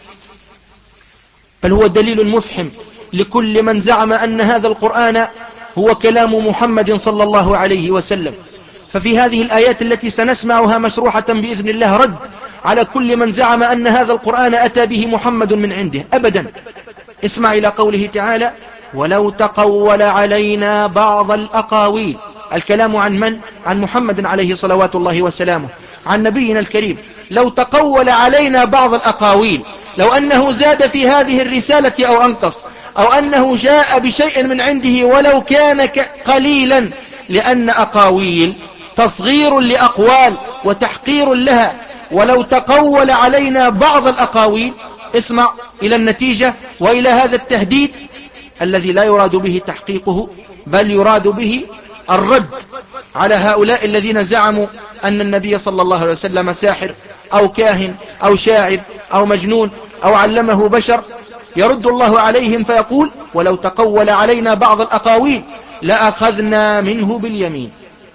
بل هو دليل مفحم لكل من زعم أن هذا القرآن هو كلام محمد صلى الله عليه وسلم. ففي هذه الآيات التي سنسمعها مشروحة بإذن الله رد على كل من زعم أن هذا القرآن أتى به محمد من عنده، أبدا. اسمع إلى قوله تعالى ولو تقول علينا بعض الأقاويل. الكلام عن من؟ عن محمد عليه صلوات الله وسلامه، عن نبينا الكريم. لو تقول علينا بعض الأقاويل، لو أنه زاد في هذه الرسالة أو أنقص، أو أنه جاء بشيء من عنده ولو كان قليلا، لأن أقاويل تصغير لأقوال وتحقير لها. ولو تقول علينا بعض الأقاويل، اسمع إلى النتيجة وإلى هذا التهديد الذي لا يراد به تحقيقه، بل يراد به الرد على هؤلاء الذين زعموا أن النبي صلى الله عليه وسلم ساحر أو كاهن أو شاعر أو مجنون أو علمه بشر. يرد الله عليهم فيقول: ولو تقول علينا بعض الأقاويل لأخذنا منه باليمين.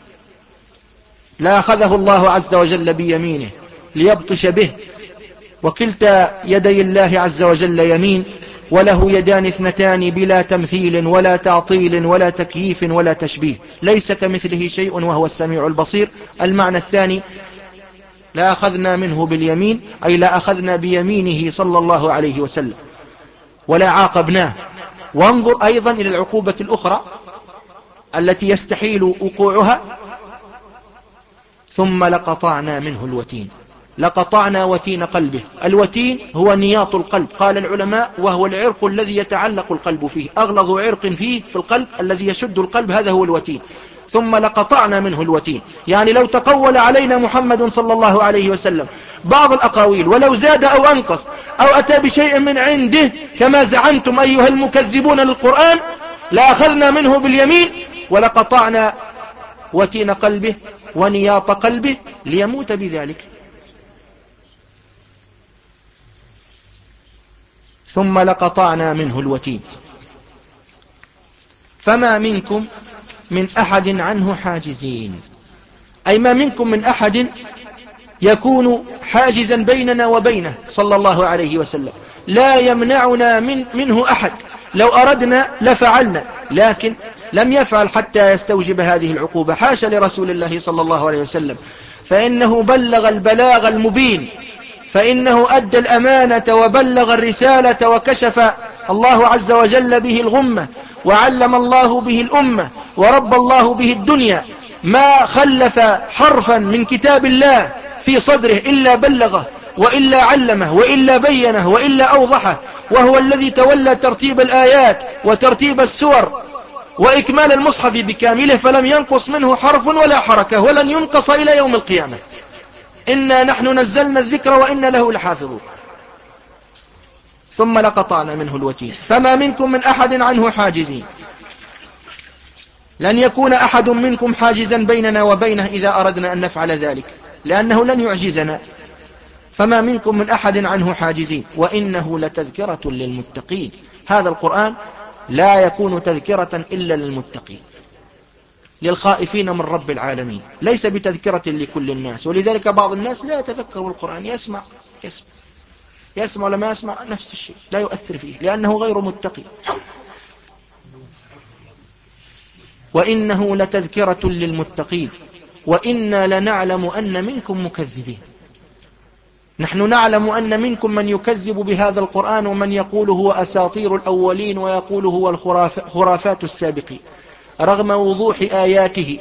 لا أخذه الله عز وجل بيمينه ليبطش به، وكلتا يدي الله عز وجل يمين، وله يدان اثنتان بلا تمثيل ولا تعطيل ولا تكييف ولا تشبيه، ليس كمثله شيء وهو السميع البصير. المعنى الثاني: لا أخذنا منه باليمين، أي لا أخذنا بيمينه صلى الله عليه وسلم ولا عاقبناه. وانظر أيضا إلى العقوبة الأخرى التي يستحيل وقوعها: ثم لقطعنا منه الوتين. لقطعنا وتين قلبه. الوتين هو نياط القلب، قال العلماء، وهو العرق الذي يتعلق القلب فيه، أغلظ عرق فيه في القلب الذي يشد القلب، هذا هو الوتين. ثم لقطعنا منه الوتين، يعني لو تقول علينا محمد صلى الله عليه وسلم بعض الأقاويل ولو زاد أو أنقص أو أتى بشيء من عنده كما زعمتم أيها المكذبون للقرآن، لأخذنا منه باليمين ولقطعنا وتين قلبه ونياط قلبه ليموت بذلك. ثم لقطعنا منه الوتين فما منكم من أحد عنه حاجزين، أي ما منكم من أحد يكون حاجزا بيننا وبينه صلى الله عليه وسلم، لا يمنعنا من منه أحد. لو أردنا لفعلنا، لكن لم يفعل حتى يستوجب هذه العقوبة. حاشا لرسول الله صلى الله عليه وسلم، فإنه بلغ البلاغ المبين، فإنه أدى الأمانة وبلغ الرسالة وكشف الله عز وجل به الغمة، وعلم الله به الأمة، ورب الله به الدنيا. ما خلف حرفا من كتاب الله في صدره إلا بلغه، وإلا علمه، وإلا بينه، وإلا أوضحه. وهو الذي تولى ترتيب الآيات وترتيب السور وإكمال المصحف بكامله، فلم ينقص منه حرف ولا حركة، ولن ينقص إلى يوم القيامة. إنا نحن نزلنا الذكر وإنا له لحافظون. ثم لقطعنا منه الوتين فما منكم من أحد عنه حاجزين. لن يكون أحد منكم حاجزا بيننا وبينه إذا أردنا أن نفعل ذلك، لأنه لن يعجزنا. فما منكم من أحد عنه حاجزين وإنه لتذكرة للمتقين. هذا القرآن لا يكون تذكرة إلا للمتقين، للخائفين من رب العالمين، ليس بتذكرة لكل الناس. ولذلك بعض الناس لا يتذكر القرآن، يسمع يسمع يسمع لما يسمع نفس الشيء، لا يؤثر فيه لأنه غير متقي. وإنه لتذكرة للمتقين وإنا لنعلم أن منكم مكذبين. نحن نعلم أن منكم من يكذب بهذا القرآن، ومن يقول هو أساطير الأولين، ويقول هو الخرافات السابقين، رغم وضوح آياته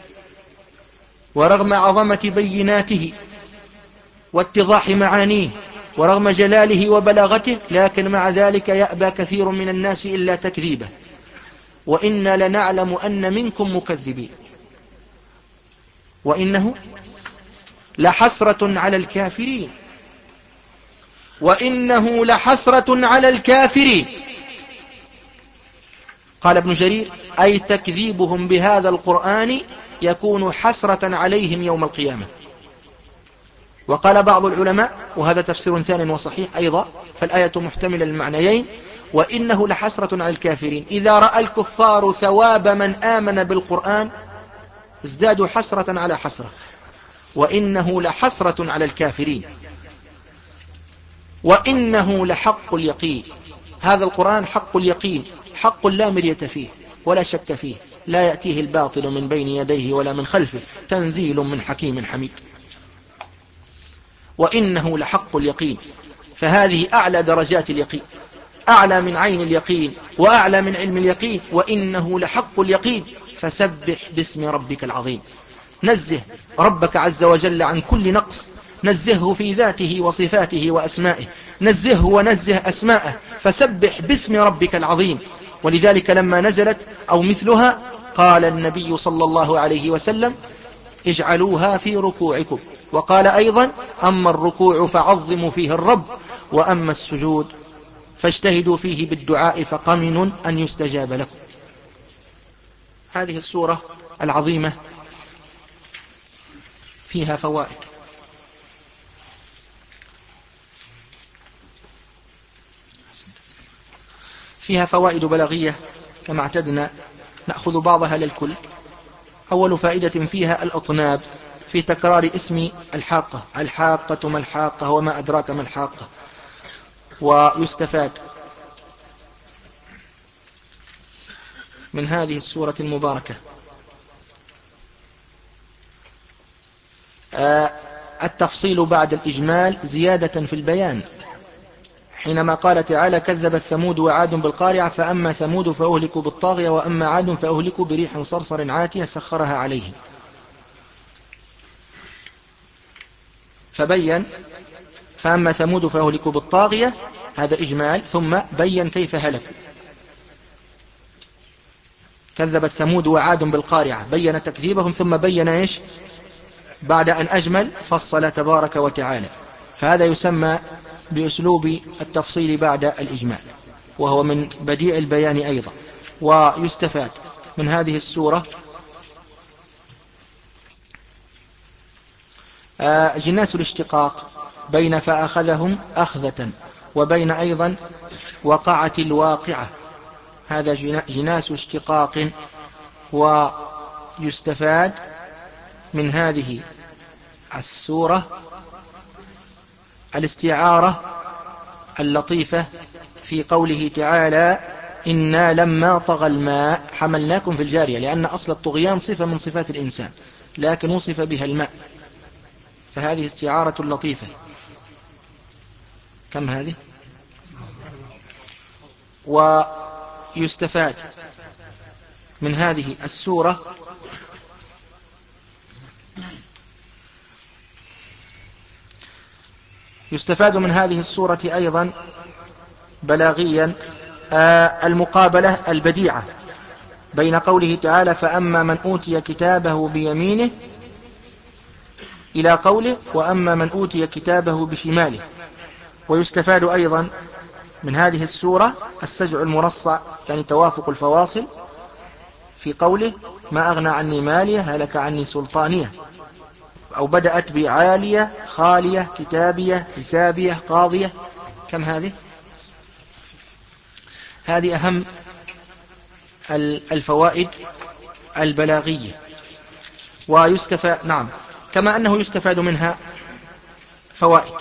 ورغم عظمة بيناته واتضاح معانيه ورغم جلاله وبلاغته، لكن مع ذلك يأبى كثير من الناس إلا تكذيبه. وإنا لنعلم أن منكم مكذبين وإنه لحسرة على الكافرين وإنه لحسرة على الكافرين. قال ابن جرير: أي تكذيبهم بهذا القرآن يكون حسرة عليهم يوم القيامة. وقال بعض العلماء، وهذا تفسير ثاني وصحيح أيضا، فالآية محتملة للمعنيين: وإنه لحسرة على الكافرين. إذا رأى الكفار ثواب من آمن بالقرآن ازدادوا حسرة على حسرة. وإنه لحسرة على الكافرين وإنه لحق اليقين. هذا القرآن حق اليقين، حق لا مرية فيه ولا شك فيه، لا يأتيه الباطل من بين يديه ولا من خلفه، تنزيل من حكيم حميد. وإنه لحق اليقين، فهذه أعلى درجات اليقين، أعلى من عين اليقين وأعلى من علم اليقين. وإنه لحق اليقين، فسبح باسم ربك العظيم. نزه ربك عز وجل عن كل نقص، نزهه في ذاته وصفاته وأسمائه، نزهه ونزه أسماءه، فسبح باسم ربك العظيم. ولذلك لما نزلت أو مثلها قال النبي صلى الله عليه وسلم: اجعلوها في ركوعكم. وقال أيضا أما الركوع فعظموا فيه الرب، وأما السجود فاجتهدوا فيه بالدعاء فقمن أن يستجاب لكم. هذه السورة العظيمة فيها فوائد. فيها فوائد بلاغية كما اعتدنا، نأخذ بعضها للكل. أول فائدة فيها الأطناب في تكرار اسم الحاقة، الحاقة ما الحاقة وما أدراك ما الحاقة. ويستفاد من هذه السورة المباركة التفصيل بعد الإجمال زيادة في البيان، حينما قال تعالى كذبت ثمود وعاد بالقارعة فأما ثمود فأهلكوا بالطاغية وأما عاد فأهلكوا بريح صرصر عاتية سخرها عليهم. فبين فأما ثمود فأهلكوا بالطاغية، هذا إجمال، ثم بين كيف هلكوا. كذبت ثمود وعاد بالقارعة، بين تكذيبهم، ثم بين إيش بعد أن أجمل فصل تبارك وتعالى. فهذا يسمى بأسلوب التفصيل بعد الإجمال، وهو من بديع البيان أيضا. ويستفاد من هذه السورة جناس الاشتقاق بين فأخذهم أخذة، وبين أيضا وقعت الواقعة، هذا جناس اشتقاق. ويستفاد من هذه السورة الاستعارة اللطيفة في قوله تعالى إنا لما طغى الماء حملناكم في الجارية، لأن أصل الطغيان صفة من صفات الإنسان لكن وصف بها الماء، فهذه استعارة لطيفة. كم هذه؟ ويستفاد من هذه السورة يستفاد من هذه السورة أيضا بلاغيا المقابلة البديعة بين قوله تعالى فأما من أوتي كتابه بيمينه إلى قوله وأما من أوتي كتابه بشماله. ويستفاد أيضا من هذه السورة السجع المرصع، يعني توافق الفواصل في قوله ما أغنى عني مالية هلك عني سلطانية، أو بدأت بعالية خالية كتابية حسابية قاضية. كم هذه؟ هذه أهم الفوائد البلاغية. ويستفاد نعم كما أنه يستفاد منها فوائد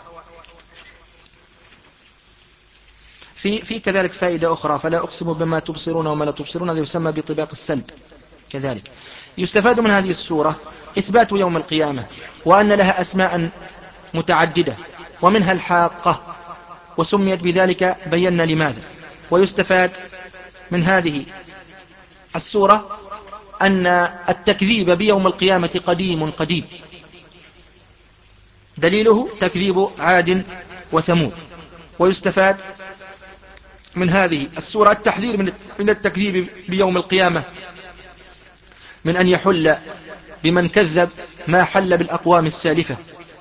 في في كذلك فائدة أخرى فلا أقسم بما تبصرون وما لا تبصرون، هذا يسمى بطباق السلب. كذلك يستفاد من هذه السورة إثبات يوم القيامة، وأن لها أسماء متعددة ومنها الحاقة، وسميت بذلك بينا لماذا. ويستفاد من هذه السورة أن التكذيب بيوم القيامة قديم قديم، دليله تكذيب عاد وثمود. ويستفاد من هذه السورة التحذير من التكذيب بيوم القيامة، من أن يحل بمن كذب ما حل بالأقوام السالفة.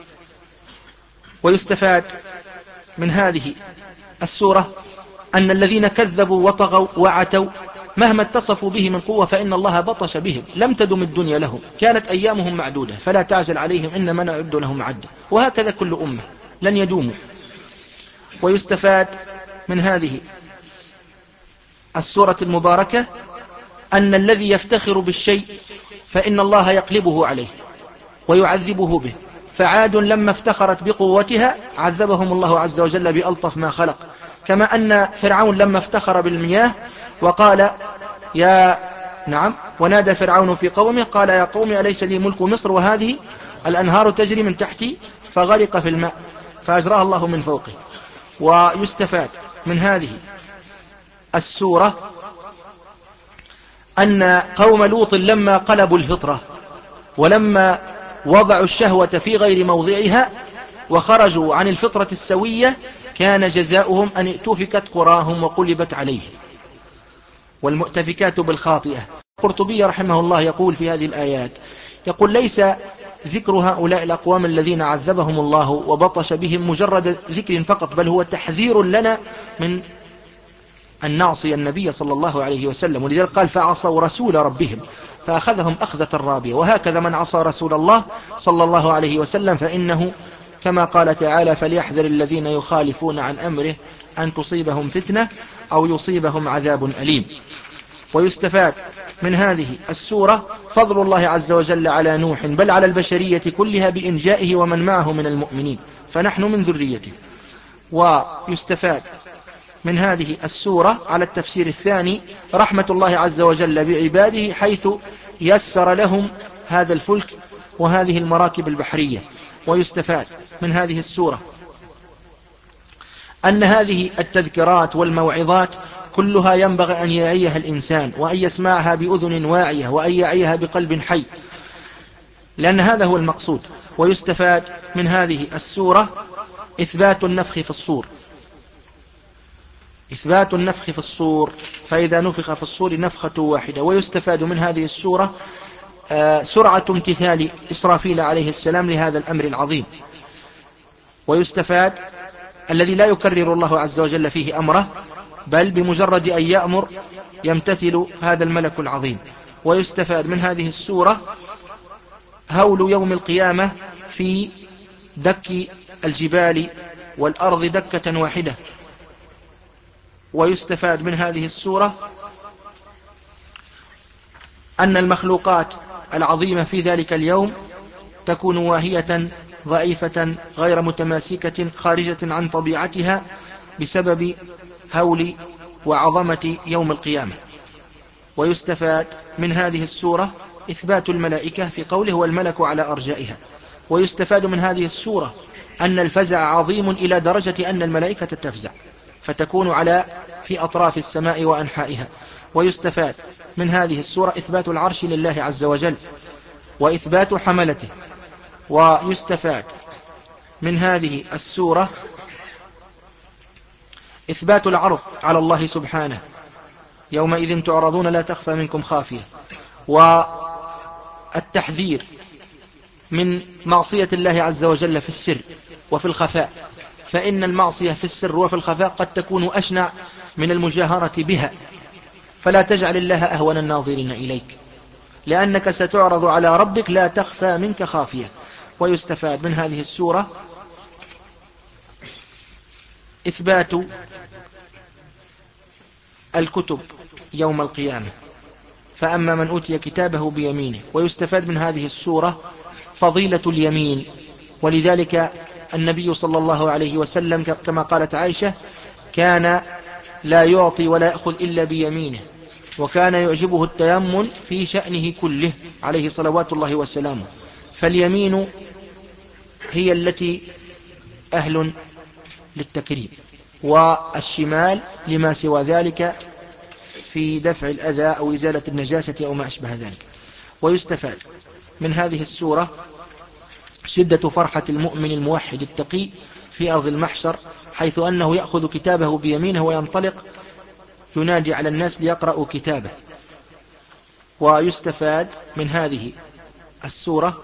ويستفاد من هذه السورة أن الذين كذبوا وطغوا وعتوا مهما اتصفوا به من قوة فإن الله بطش بهم، لم تدم الدنيا لهم، كانت أيامهم معدودة فلا تعجل عليهم إنما نعد لهم عدا، وهكذا كل أمة لن يدوموا. ويستفاد من هذه السورة المباركة أن الذي يفتخر بالشيء فإن الله يقلبه عليه ويعذبه به، فعاد لما افتخرت بقوتها عذبهم الله عز وجل بألطف ما خلق، كما أن فرعون لما افتخر بالمياه وقال يا نعم ونادى فرعون في قومه قال يا قوم أليس لي ملك مصر وهذه الأنهار تجري من تحتي، فغرق في الماء فأجراها الله من فوقه. ويستفاد من هذه السورة أن قوم لوط لما قلبوا الفطرة ولما وضعوا الشهوة في غير موضعها وخرجوا عن الفطرة السوية كان جزاؤهم أن ائتفكت قراهم وقلبت عليهم، والمؤتفكات بالخاطئة. القرطبي رحمه الله يقول في هذه الآيات يقول ليس ذكر هؤلاء الأقوام الذين عذبهم الله وبطش بهم مجرد ذكر فقط، بل هو تحذير لنا من أن نعصي النبي صلى الله عليه وسلم. ولذلك قال فعصوا رسول ربهم فأخذهم أخذة رابية. وهكذا من عصى رسول الله صلى الله عليه وسلم فإنه كما قال تعالى فليحذر الذين يخالفون عن أمره أن تصيبهم فتنة أو يصيبهم عذاب أليم. ويستفاد من هذه السورة فضل الله عز وجل على نوح بل على البشرية كلها بإنجائه ومن معه من المؤمنين، فنحن من ذريته. ويستفاد من هذه السورة على التفسير الثاني رحمة الله عز وجل بعباده حيث يسر لهم هذا الفلك وهذه المراكب البحرية. ويستفاد من هذه السورة أن هذه التذكرات والموعظات كلها ينبغي أن يعيها الإنسان وأن يسمعها بأذن واعية وأن يعيها بقلب حي، لأن هذا هو المقصود. ويستفاد من هذه السورة إثبات النفخ في الصور، إثبات النفخ في الصور، فإذا نفخ في الصور نفخة واحدة. ويستفاد من هذه السورة آه سرعة امتثال إسرافيل عليه السلام لهذا الأمر العظيم. ويستفاد الذي لا يكرر الله عز وجل فيه أمره بل بمجرد أن يأمر يمتثل هذا الملك العظيم. ويستفاد من هذه السورة هول يوم القيامة في دك الجبال والأرض دكة واحدة. ويستفاد من هذه السورة أن المخلوقات العظيمة في ذلك اليوم تكون واهية ضعيفة غير متماسكة خارجة عن طبيعتها بسبب هول وعظمة يوم القيامة. ويستفاد من هذه السورة إثبات الملائكة في قوله والملك على أرجائها. ويستفاد من هذه السورة أن الفزع عظيم إلى درجة أن الملائكة تفزع فتكون على في أطراف السماء وأنحائها. ويستفاد من هذه السورة إثبات العرش لله عز وجل وإثبات حملته. ويستفاد من هذه السورة إثبات العرض على الله سبحانه يومئذ تعرضون لا تخفى منكم خافية، والتحذير من معصية الله عز وجل في السر وفي الخفاء، فإن المعصية في السر وفي الخفاء قد تكون أشنع من المجاهرة بها، فلا تجعل الله أهون الناظرين إليك لأنك ستعرض على ربك لا تخفى منك خافية. ويستفاد من هذه السورة إثبات الكتب يوم القيامة فأما من أوتي كتابه بيمينه. ويستفاد من هذه السورة فضيلة اليمين، ولذلك النبي صلى الله عليه وسلم كما قالت عائشة كان لا يعطي ولا يأخذ إلا بيمينه، وكان يعجبه التيمن في شأنه كله عليه صلوات الله وسلامه. فاليمين هي التي أهل للتكريم، والشمال لما سوى ذلك في دفع الأذى أو إزالة النجاسة أو ما أشبه ذلك. ويستفاد من هذه السورة شدة فرحة المؤمن الموحد التقي في أرض المحشر، حيث أنه يأخذ كتابه بيمينه وينطلق ينادي على الناس ليقرأوا كتابه. ويستفاد من هذه السورة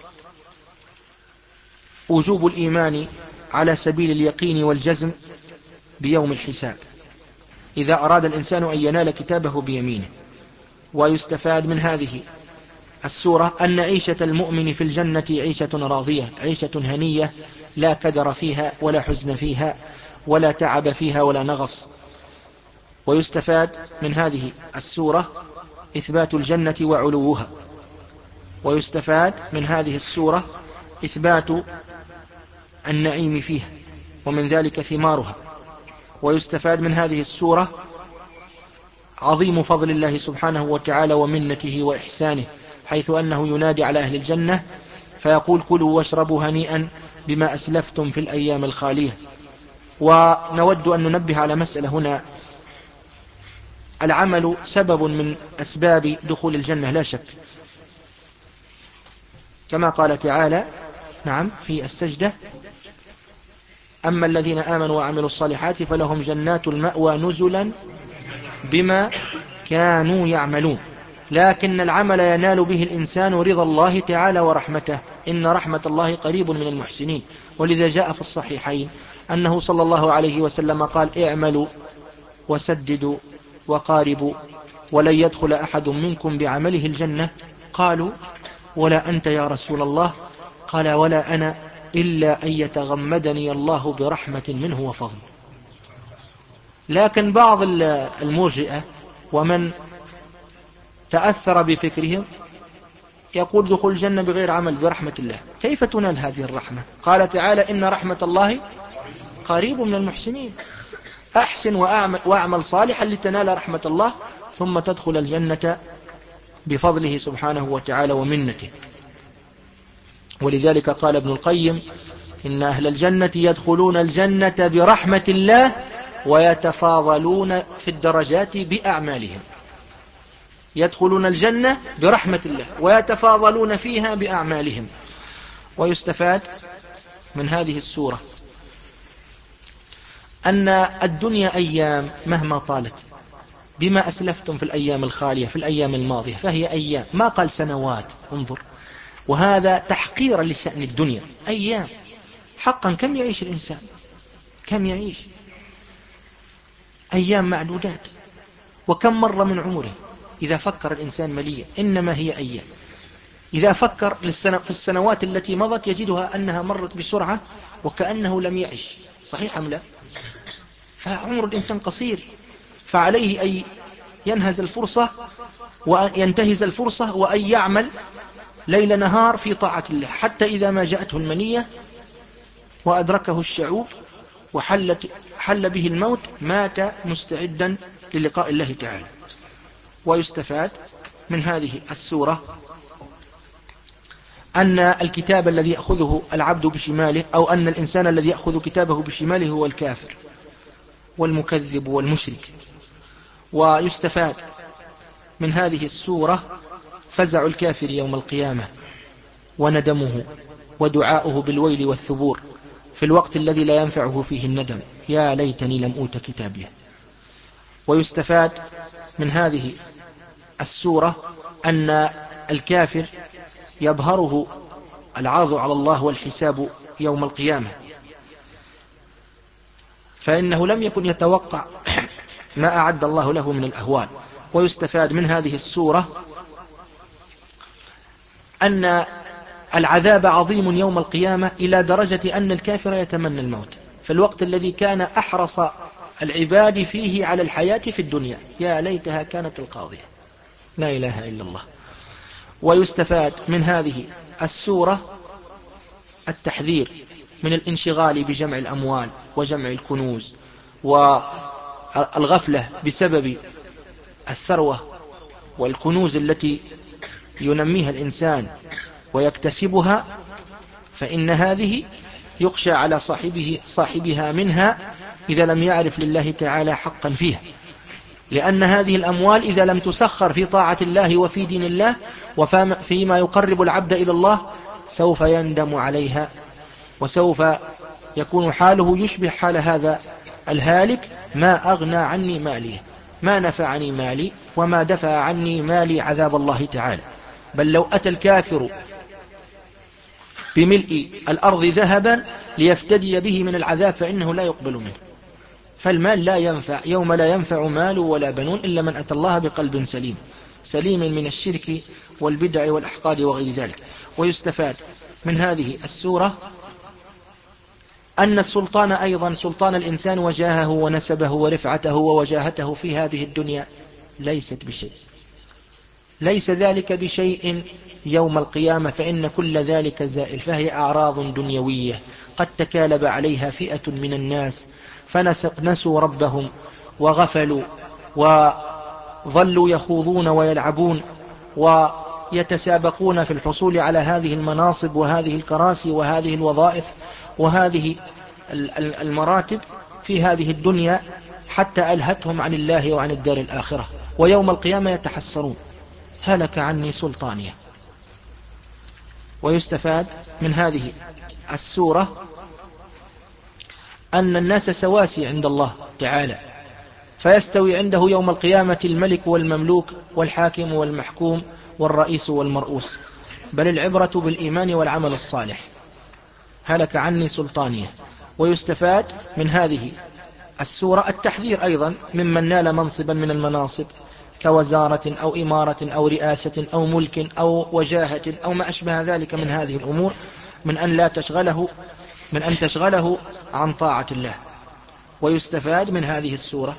وجوب الإيمان على سبيل اليقين والجزم بيوم الحساب إذا أراد الإنسان أن ينال كتابه بيمينه. ويستفاد من هذه السورة أن عيشة المؤمن في الجنة عيشة راضية، عيشة هنية لا كدر فيها ولا حزن فيها ولا تعب فيها ولا نغص. ويستفاد من هذه السورة إثبات الجنة وعلوها. ويستفاد من هذه السورة إثبات النعيم فيها ومن ذلك ثمارها. ويستفاد من هذه السورة عظيم فضل الله سبحانه وتعالى ومنته وإحسانه، حيث أنه ينادي على أهل الجنة فيقول كلوا واشربوا هنيئا بما أسلفتم في الأيام الخالية. ونود أن ننبه على مسألة هنا، العمل سبب من أسباب دخول الجنة لا شك، كما قال تعالى نعم في السجدة أما الذين آمنوا وعملوا الصالحات فلهم جنات المأوى نزلا بما كانوا يعملون. لكن العمل ينال به الإنسان رضا الله تعالى ورحمته، إن رحمة الله قريب من المحسنين. ولذا جاء في الصحيحين أنه صلى الله عليه وسلم قال: اعملوا وسددوا وقاربوا ولن يدخل أحد منكم بعمله الجنة. قالوا: ولا أنت يا رسول الله؟ قال: ولا أنا، إلا أن يتغمدني الله برحمة منه وفضل. لكن بعض المرجئة ومن تأثر بفكرهم يقول: دخول الجنة بغير عمل برحمة الله. كيف تنال هذه الرحمة؟ قال تعالى: إن رحمة الله قريب من المحسنين. أحسن وأعمل, وأعمل صالحا لتنال رحمة الله ثم تدخل الجنة بفضله سبحانه وتعالى ومنته. ولذلك قال ابن القيم: إن أهل الجنة يدخلون الجنة برحمة الله ويتفاضلون في الدرجات بأعمالهم. يدخلون الجنة برحمة الله ويتفاضلون فيها بأعمالهم. ويستفاد من هذه السورة أن الدنيا أيام مهما طالت، بما أسلفتم في الأيام الخالية في الأيام الماضية فهي أيام، ما قال سنوات. انظر، وهذا تحقيرا لشأن الدنيا. أيام حقا، كم يعيش الإنسان؟ كم يعيش؟ أيام معدودات. وكم مر من عمره إذا فكر الإنسان مليا؟ إنما هي أيام. إذا فكر في السنوات التي مضت يجدها أنها مرت بسرعة وكأنه لم يعش. صحيح أم لا؟ فعمر الإنسان قصير، فعليه أن ينهز الفرصة وأن ينتهز الفرصة وأن يعمل ليل نهار في طاعة الله، حتى إذا ما جاءته المنية وأدركه الشعور وحلت حل به الموت مات مستعدا للقاء الله تعالى. ويستفاد من هذه السورة أن الكتاب الذي يأخذه العبد بشماله، أو أن الإنسان الذي يأخذ كتابه بشماله هو الكافر والمكذب والمشرك. ويستفاد من هذه السورة فزع الكافر يوم القيامة وندمه ودعاؤه بالويل والثبور في الوقت الذي لا ينفعه فيه الندم: يا ليتني لم أوت كتابيه. ويستفاد من هذه السورة أن الكافر يبهره العرض على الله والحساب يوم القيامة، فإنه لم يكن يتوقع ما أعد الله له من الأهوال. ويستفاد من هذه السورة أن العذاب عظيم يوم القيامة إلى درجة أن الكافر يتمنى الموت في الوقت الذي كان أحرص العباد فيه على الحياة في الدنيا: يا ليتها كانت القاضية. لا إله إلا الله. ويستفاد من هذه السورة التحذير من الانشغال بجمع الأموال وجمع الكنوز والغفلة بسبب الثروة والكنوز التي ينميها الإنسان ويكتسبها، فإن هذه يخشى على صاحبه صاحبها منها إذا لم يعرف لله تعالى حقا فيها، لأن هذه الأموال إذا لم تسخر في طاعة الله وفي دين الله وفيما يقرب العبد إلى الله سوف يندم عليها، وسوف يكون حاله يشبه حال هذا الهالك: ما أغنى عني مالي، ما نفعني مالي، وما دفع عني مالي عذاب الله تعالى. بل لو أتى الكافر بملء الأرض ذهبا ليفتدي به من العذاب فإنه لا يقبل منه. فالمال لا ينفع يوم لا ينفع مال ولا بنون إلا من أتى الله بقلب سليم، سليم من الشرك والبدع والأحقاد وغير ذلك. ويستفاد من هذه السورة أن السلطان أيضا، سلطان الإنسان وجاهه ونسبه ورفعته ووجاهته في هذه الدنيا ليست بشيء، ليس ذلك بشيء يوم القيامة، فإن كل ذلك زائل، فهي أعراض دنيوية قد تكالب عليها فئة من الناس فنسوا ربهم وغفلوا وظلوا يخوضون ويلعبون ويتسابقون في الحصول على هذه المناصب وهذه الكراسي وهذه الوظائف وهذه المراتب في هذه الدنيا حتى ألهتهم عن الله وعن الدار الآخرة، ويوم القيامة يتحسرون: هلك عني سلطانية. ويستفاد من هذه السورة أن الناس سواسي عند الله تعالى، فيستوي عنده يوم القيامة الملك والمملوك والحاكم والمحكوم والرئيس والمرؤوس، بل العبرة بالإيمان والعمل الصالح. هلك عني سلطانية. ويستفاد من هذه السورة التحذير أيضا ممن نال منصبا من المناصب كوزارة أو إمارة أو رئاسة أو ملك أو وجاهة أو ما أشبه ذلك من هذه الأمور، من أن لا تشغله من أن تشغله عن طاعة الله. ويستفاد من هذه السورة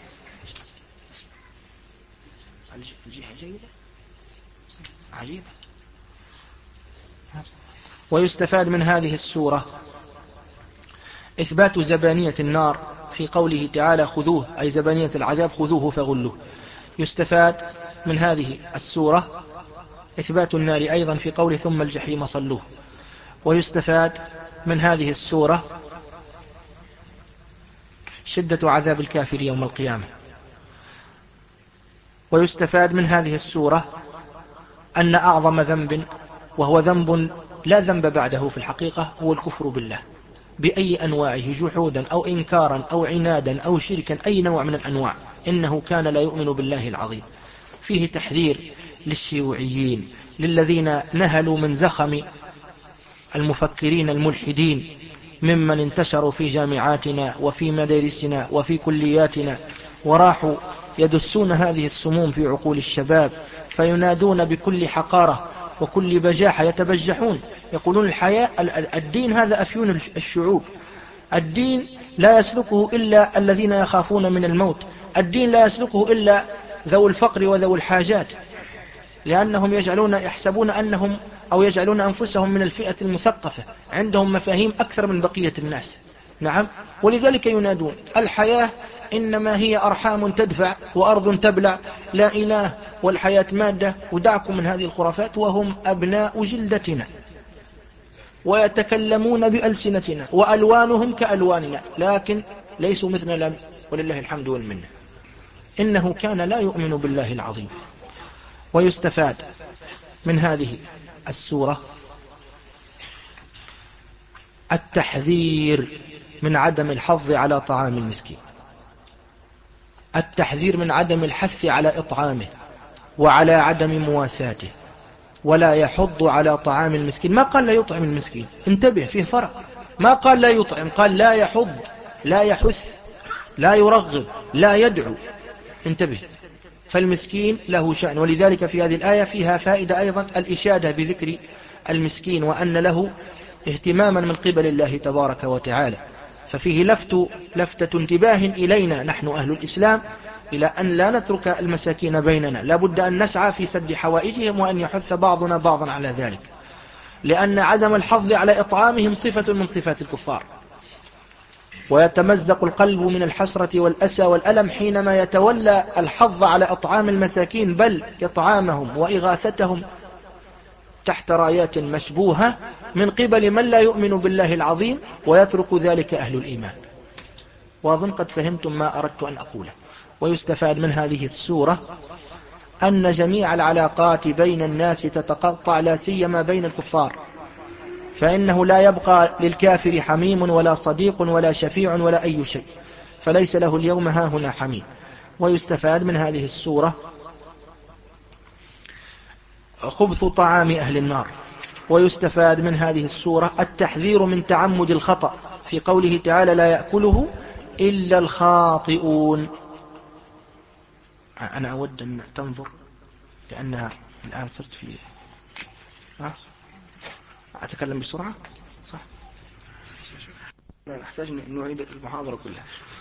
عجيبة. ويستفاد من هذه السورة إثبات زبانية النار في قوله تعالى خذوه، أي زبانية العذاب خذوه فغلوه. يستفاد من هذه السورة إثبات النار أيضا في قوله ثم الجحيم صلوه. ويستفاد من هذه السورة شدة عذاب الكافر يوم القيامة. ويستفاد من هذه السورة أن أعظم ذنب، وهو ذنب لا ذنب بعده في الحقيقة، هو الكفر بالله بأي أنواعه، جحودا أو إنكارا أو عنادا أو شركا، أي نوع من الأنواع، إنه كان لا يؤمن بالله العظيم. فيه تحذير للشيوعيين، للذين نهلوا من زخم المفكرين الملحدين ممن انتشروا في جامعاتنا وفي مدارسنا وفي كلياتنا، وراحوا يدسون هذه السموم في عقول الشباب، فينادون بكل حقارة وكل بجاحة، يتبجحون، يقولون الحياة الدين هذا أفيون الشعوب، الدين لا يسلكه إلا الذين يخافون من الموت، الدين لا يسلكه إلا ذو الفقر وذو الحاجات، لأنهم يجعلون يحسبون أنهم أو يجعلون أنفسهم من الفئة المثقفة، عندهم مفاهيم أكثر من بقية الناس. نعم، ولذلك ينادون الحياة إنما هي أرحام تدفع وأرض تبلع، لا إله والحياة مادة، ودعكم من هذه الخرافات، وهم أبناء جلدتنا ويتكلمون بألسنتنا وألوانهم كألواننا، لكن ليسوا مثلنا ولله الحمد والمنة. إنه كان لا يؤمن بالله العظيم. ويستفاد من هذه السورة التحذير من عدم الحظ على طعام المسكين، التحذير من عدم الحث على إطعامه وعلى عدم مواساته، ولا يحض على طعام المسكين. ما قال لا يطعم المسكين، انتبه، فيه فرق. ما قال لا يطعم، قال لا يحض، لا يحث، لا يرغب، لا يدعو، انتبه. فالمسكين له شأن، ولذلك في هذه الآية فيها فائدة أيضا، الإشادة بذكر المسكين وأن له اهتماما من قبل الله تبارك وتعالى. ففيه لفت لفتة انتباه إلينا نحن أهل الإسلام إلى أن لا نترك المساكين بيننا، لا بد أن نسعى في سد حوائجهم، وأن يحث بعضنا بعضا على ذلك، لأن عدم الحظ على إطعامهم صفة من صفات الكفار. ويتمزق القلب من الحسرة والأسى والألم حينما يتولى الحظ على إطعام المساكين، بل إطعامهم وإغاثتهم تحت رايات مشبوهة من قبل من لا يؤمن بالله العظيم، ويترك ذلك أهل الإيمان. وأظن قد فهمتم ما أردت أن أقوله. ويستفاد من هذه السورة أن جميع العلاقات بين الناس تتقطع، لا سيما بين الكفار، فإنه لا يبقى للكافر حميم ولا صديق ولا شفيع ولا أي شيء، فليس له اليوم هاهنا حميم. ويستفاد من هذه السورة خبث طعام أهل النار. ويستفاد من هذه السورة التحذير من تعمد الخطأ في قوله تعالى لا يأكله إلا الخاطئون. أنا أود أن تنظر، لأن الآن صرت في ها؟ أتكلم بسرعة صح؟ لا نحتاج أن نعيد المحاضرة كلها.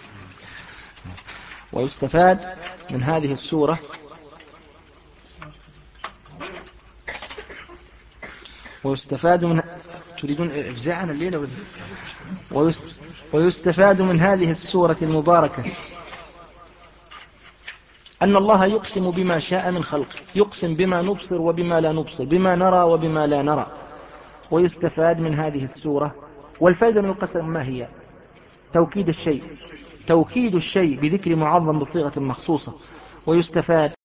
ويستفاد من هذه السورة ويستفاد من تريدون إفزاعنا الليلة ولا؟ ويست... ويستفاد من هذه السورة المباركة أن الله يقسم بما شاء من خلقه، يقسم بما نبصر وبما لا نبصر، بما نرى وبما لا نرى. ويستفاد من هذه السورة، والفائدة من القسم ما هي؟ توكيد الشيء، توكيد الشيء بذكر معظم بصيغة مخصوصة. ويستفاد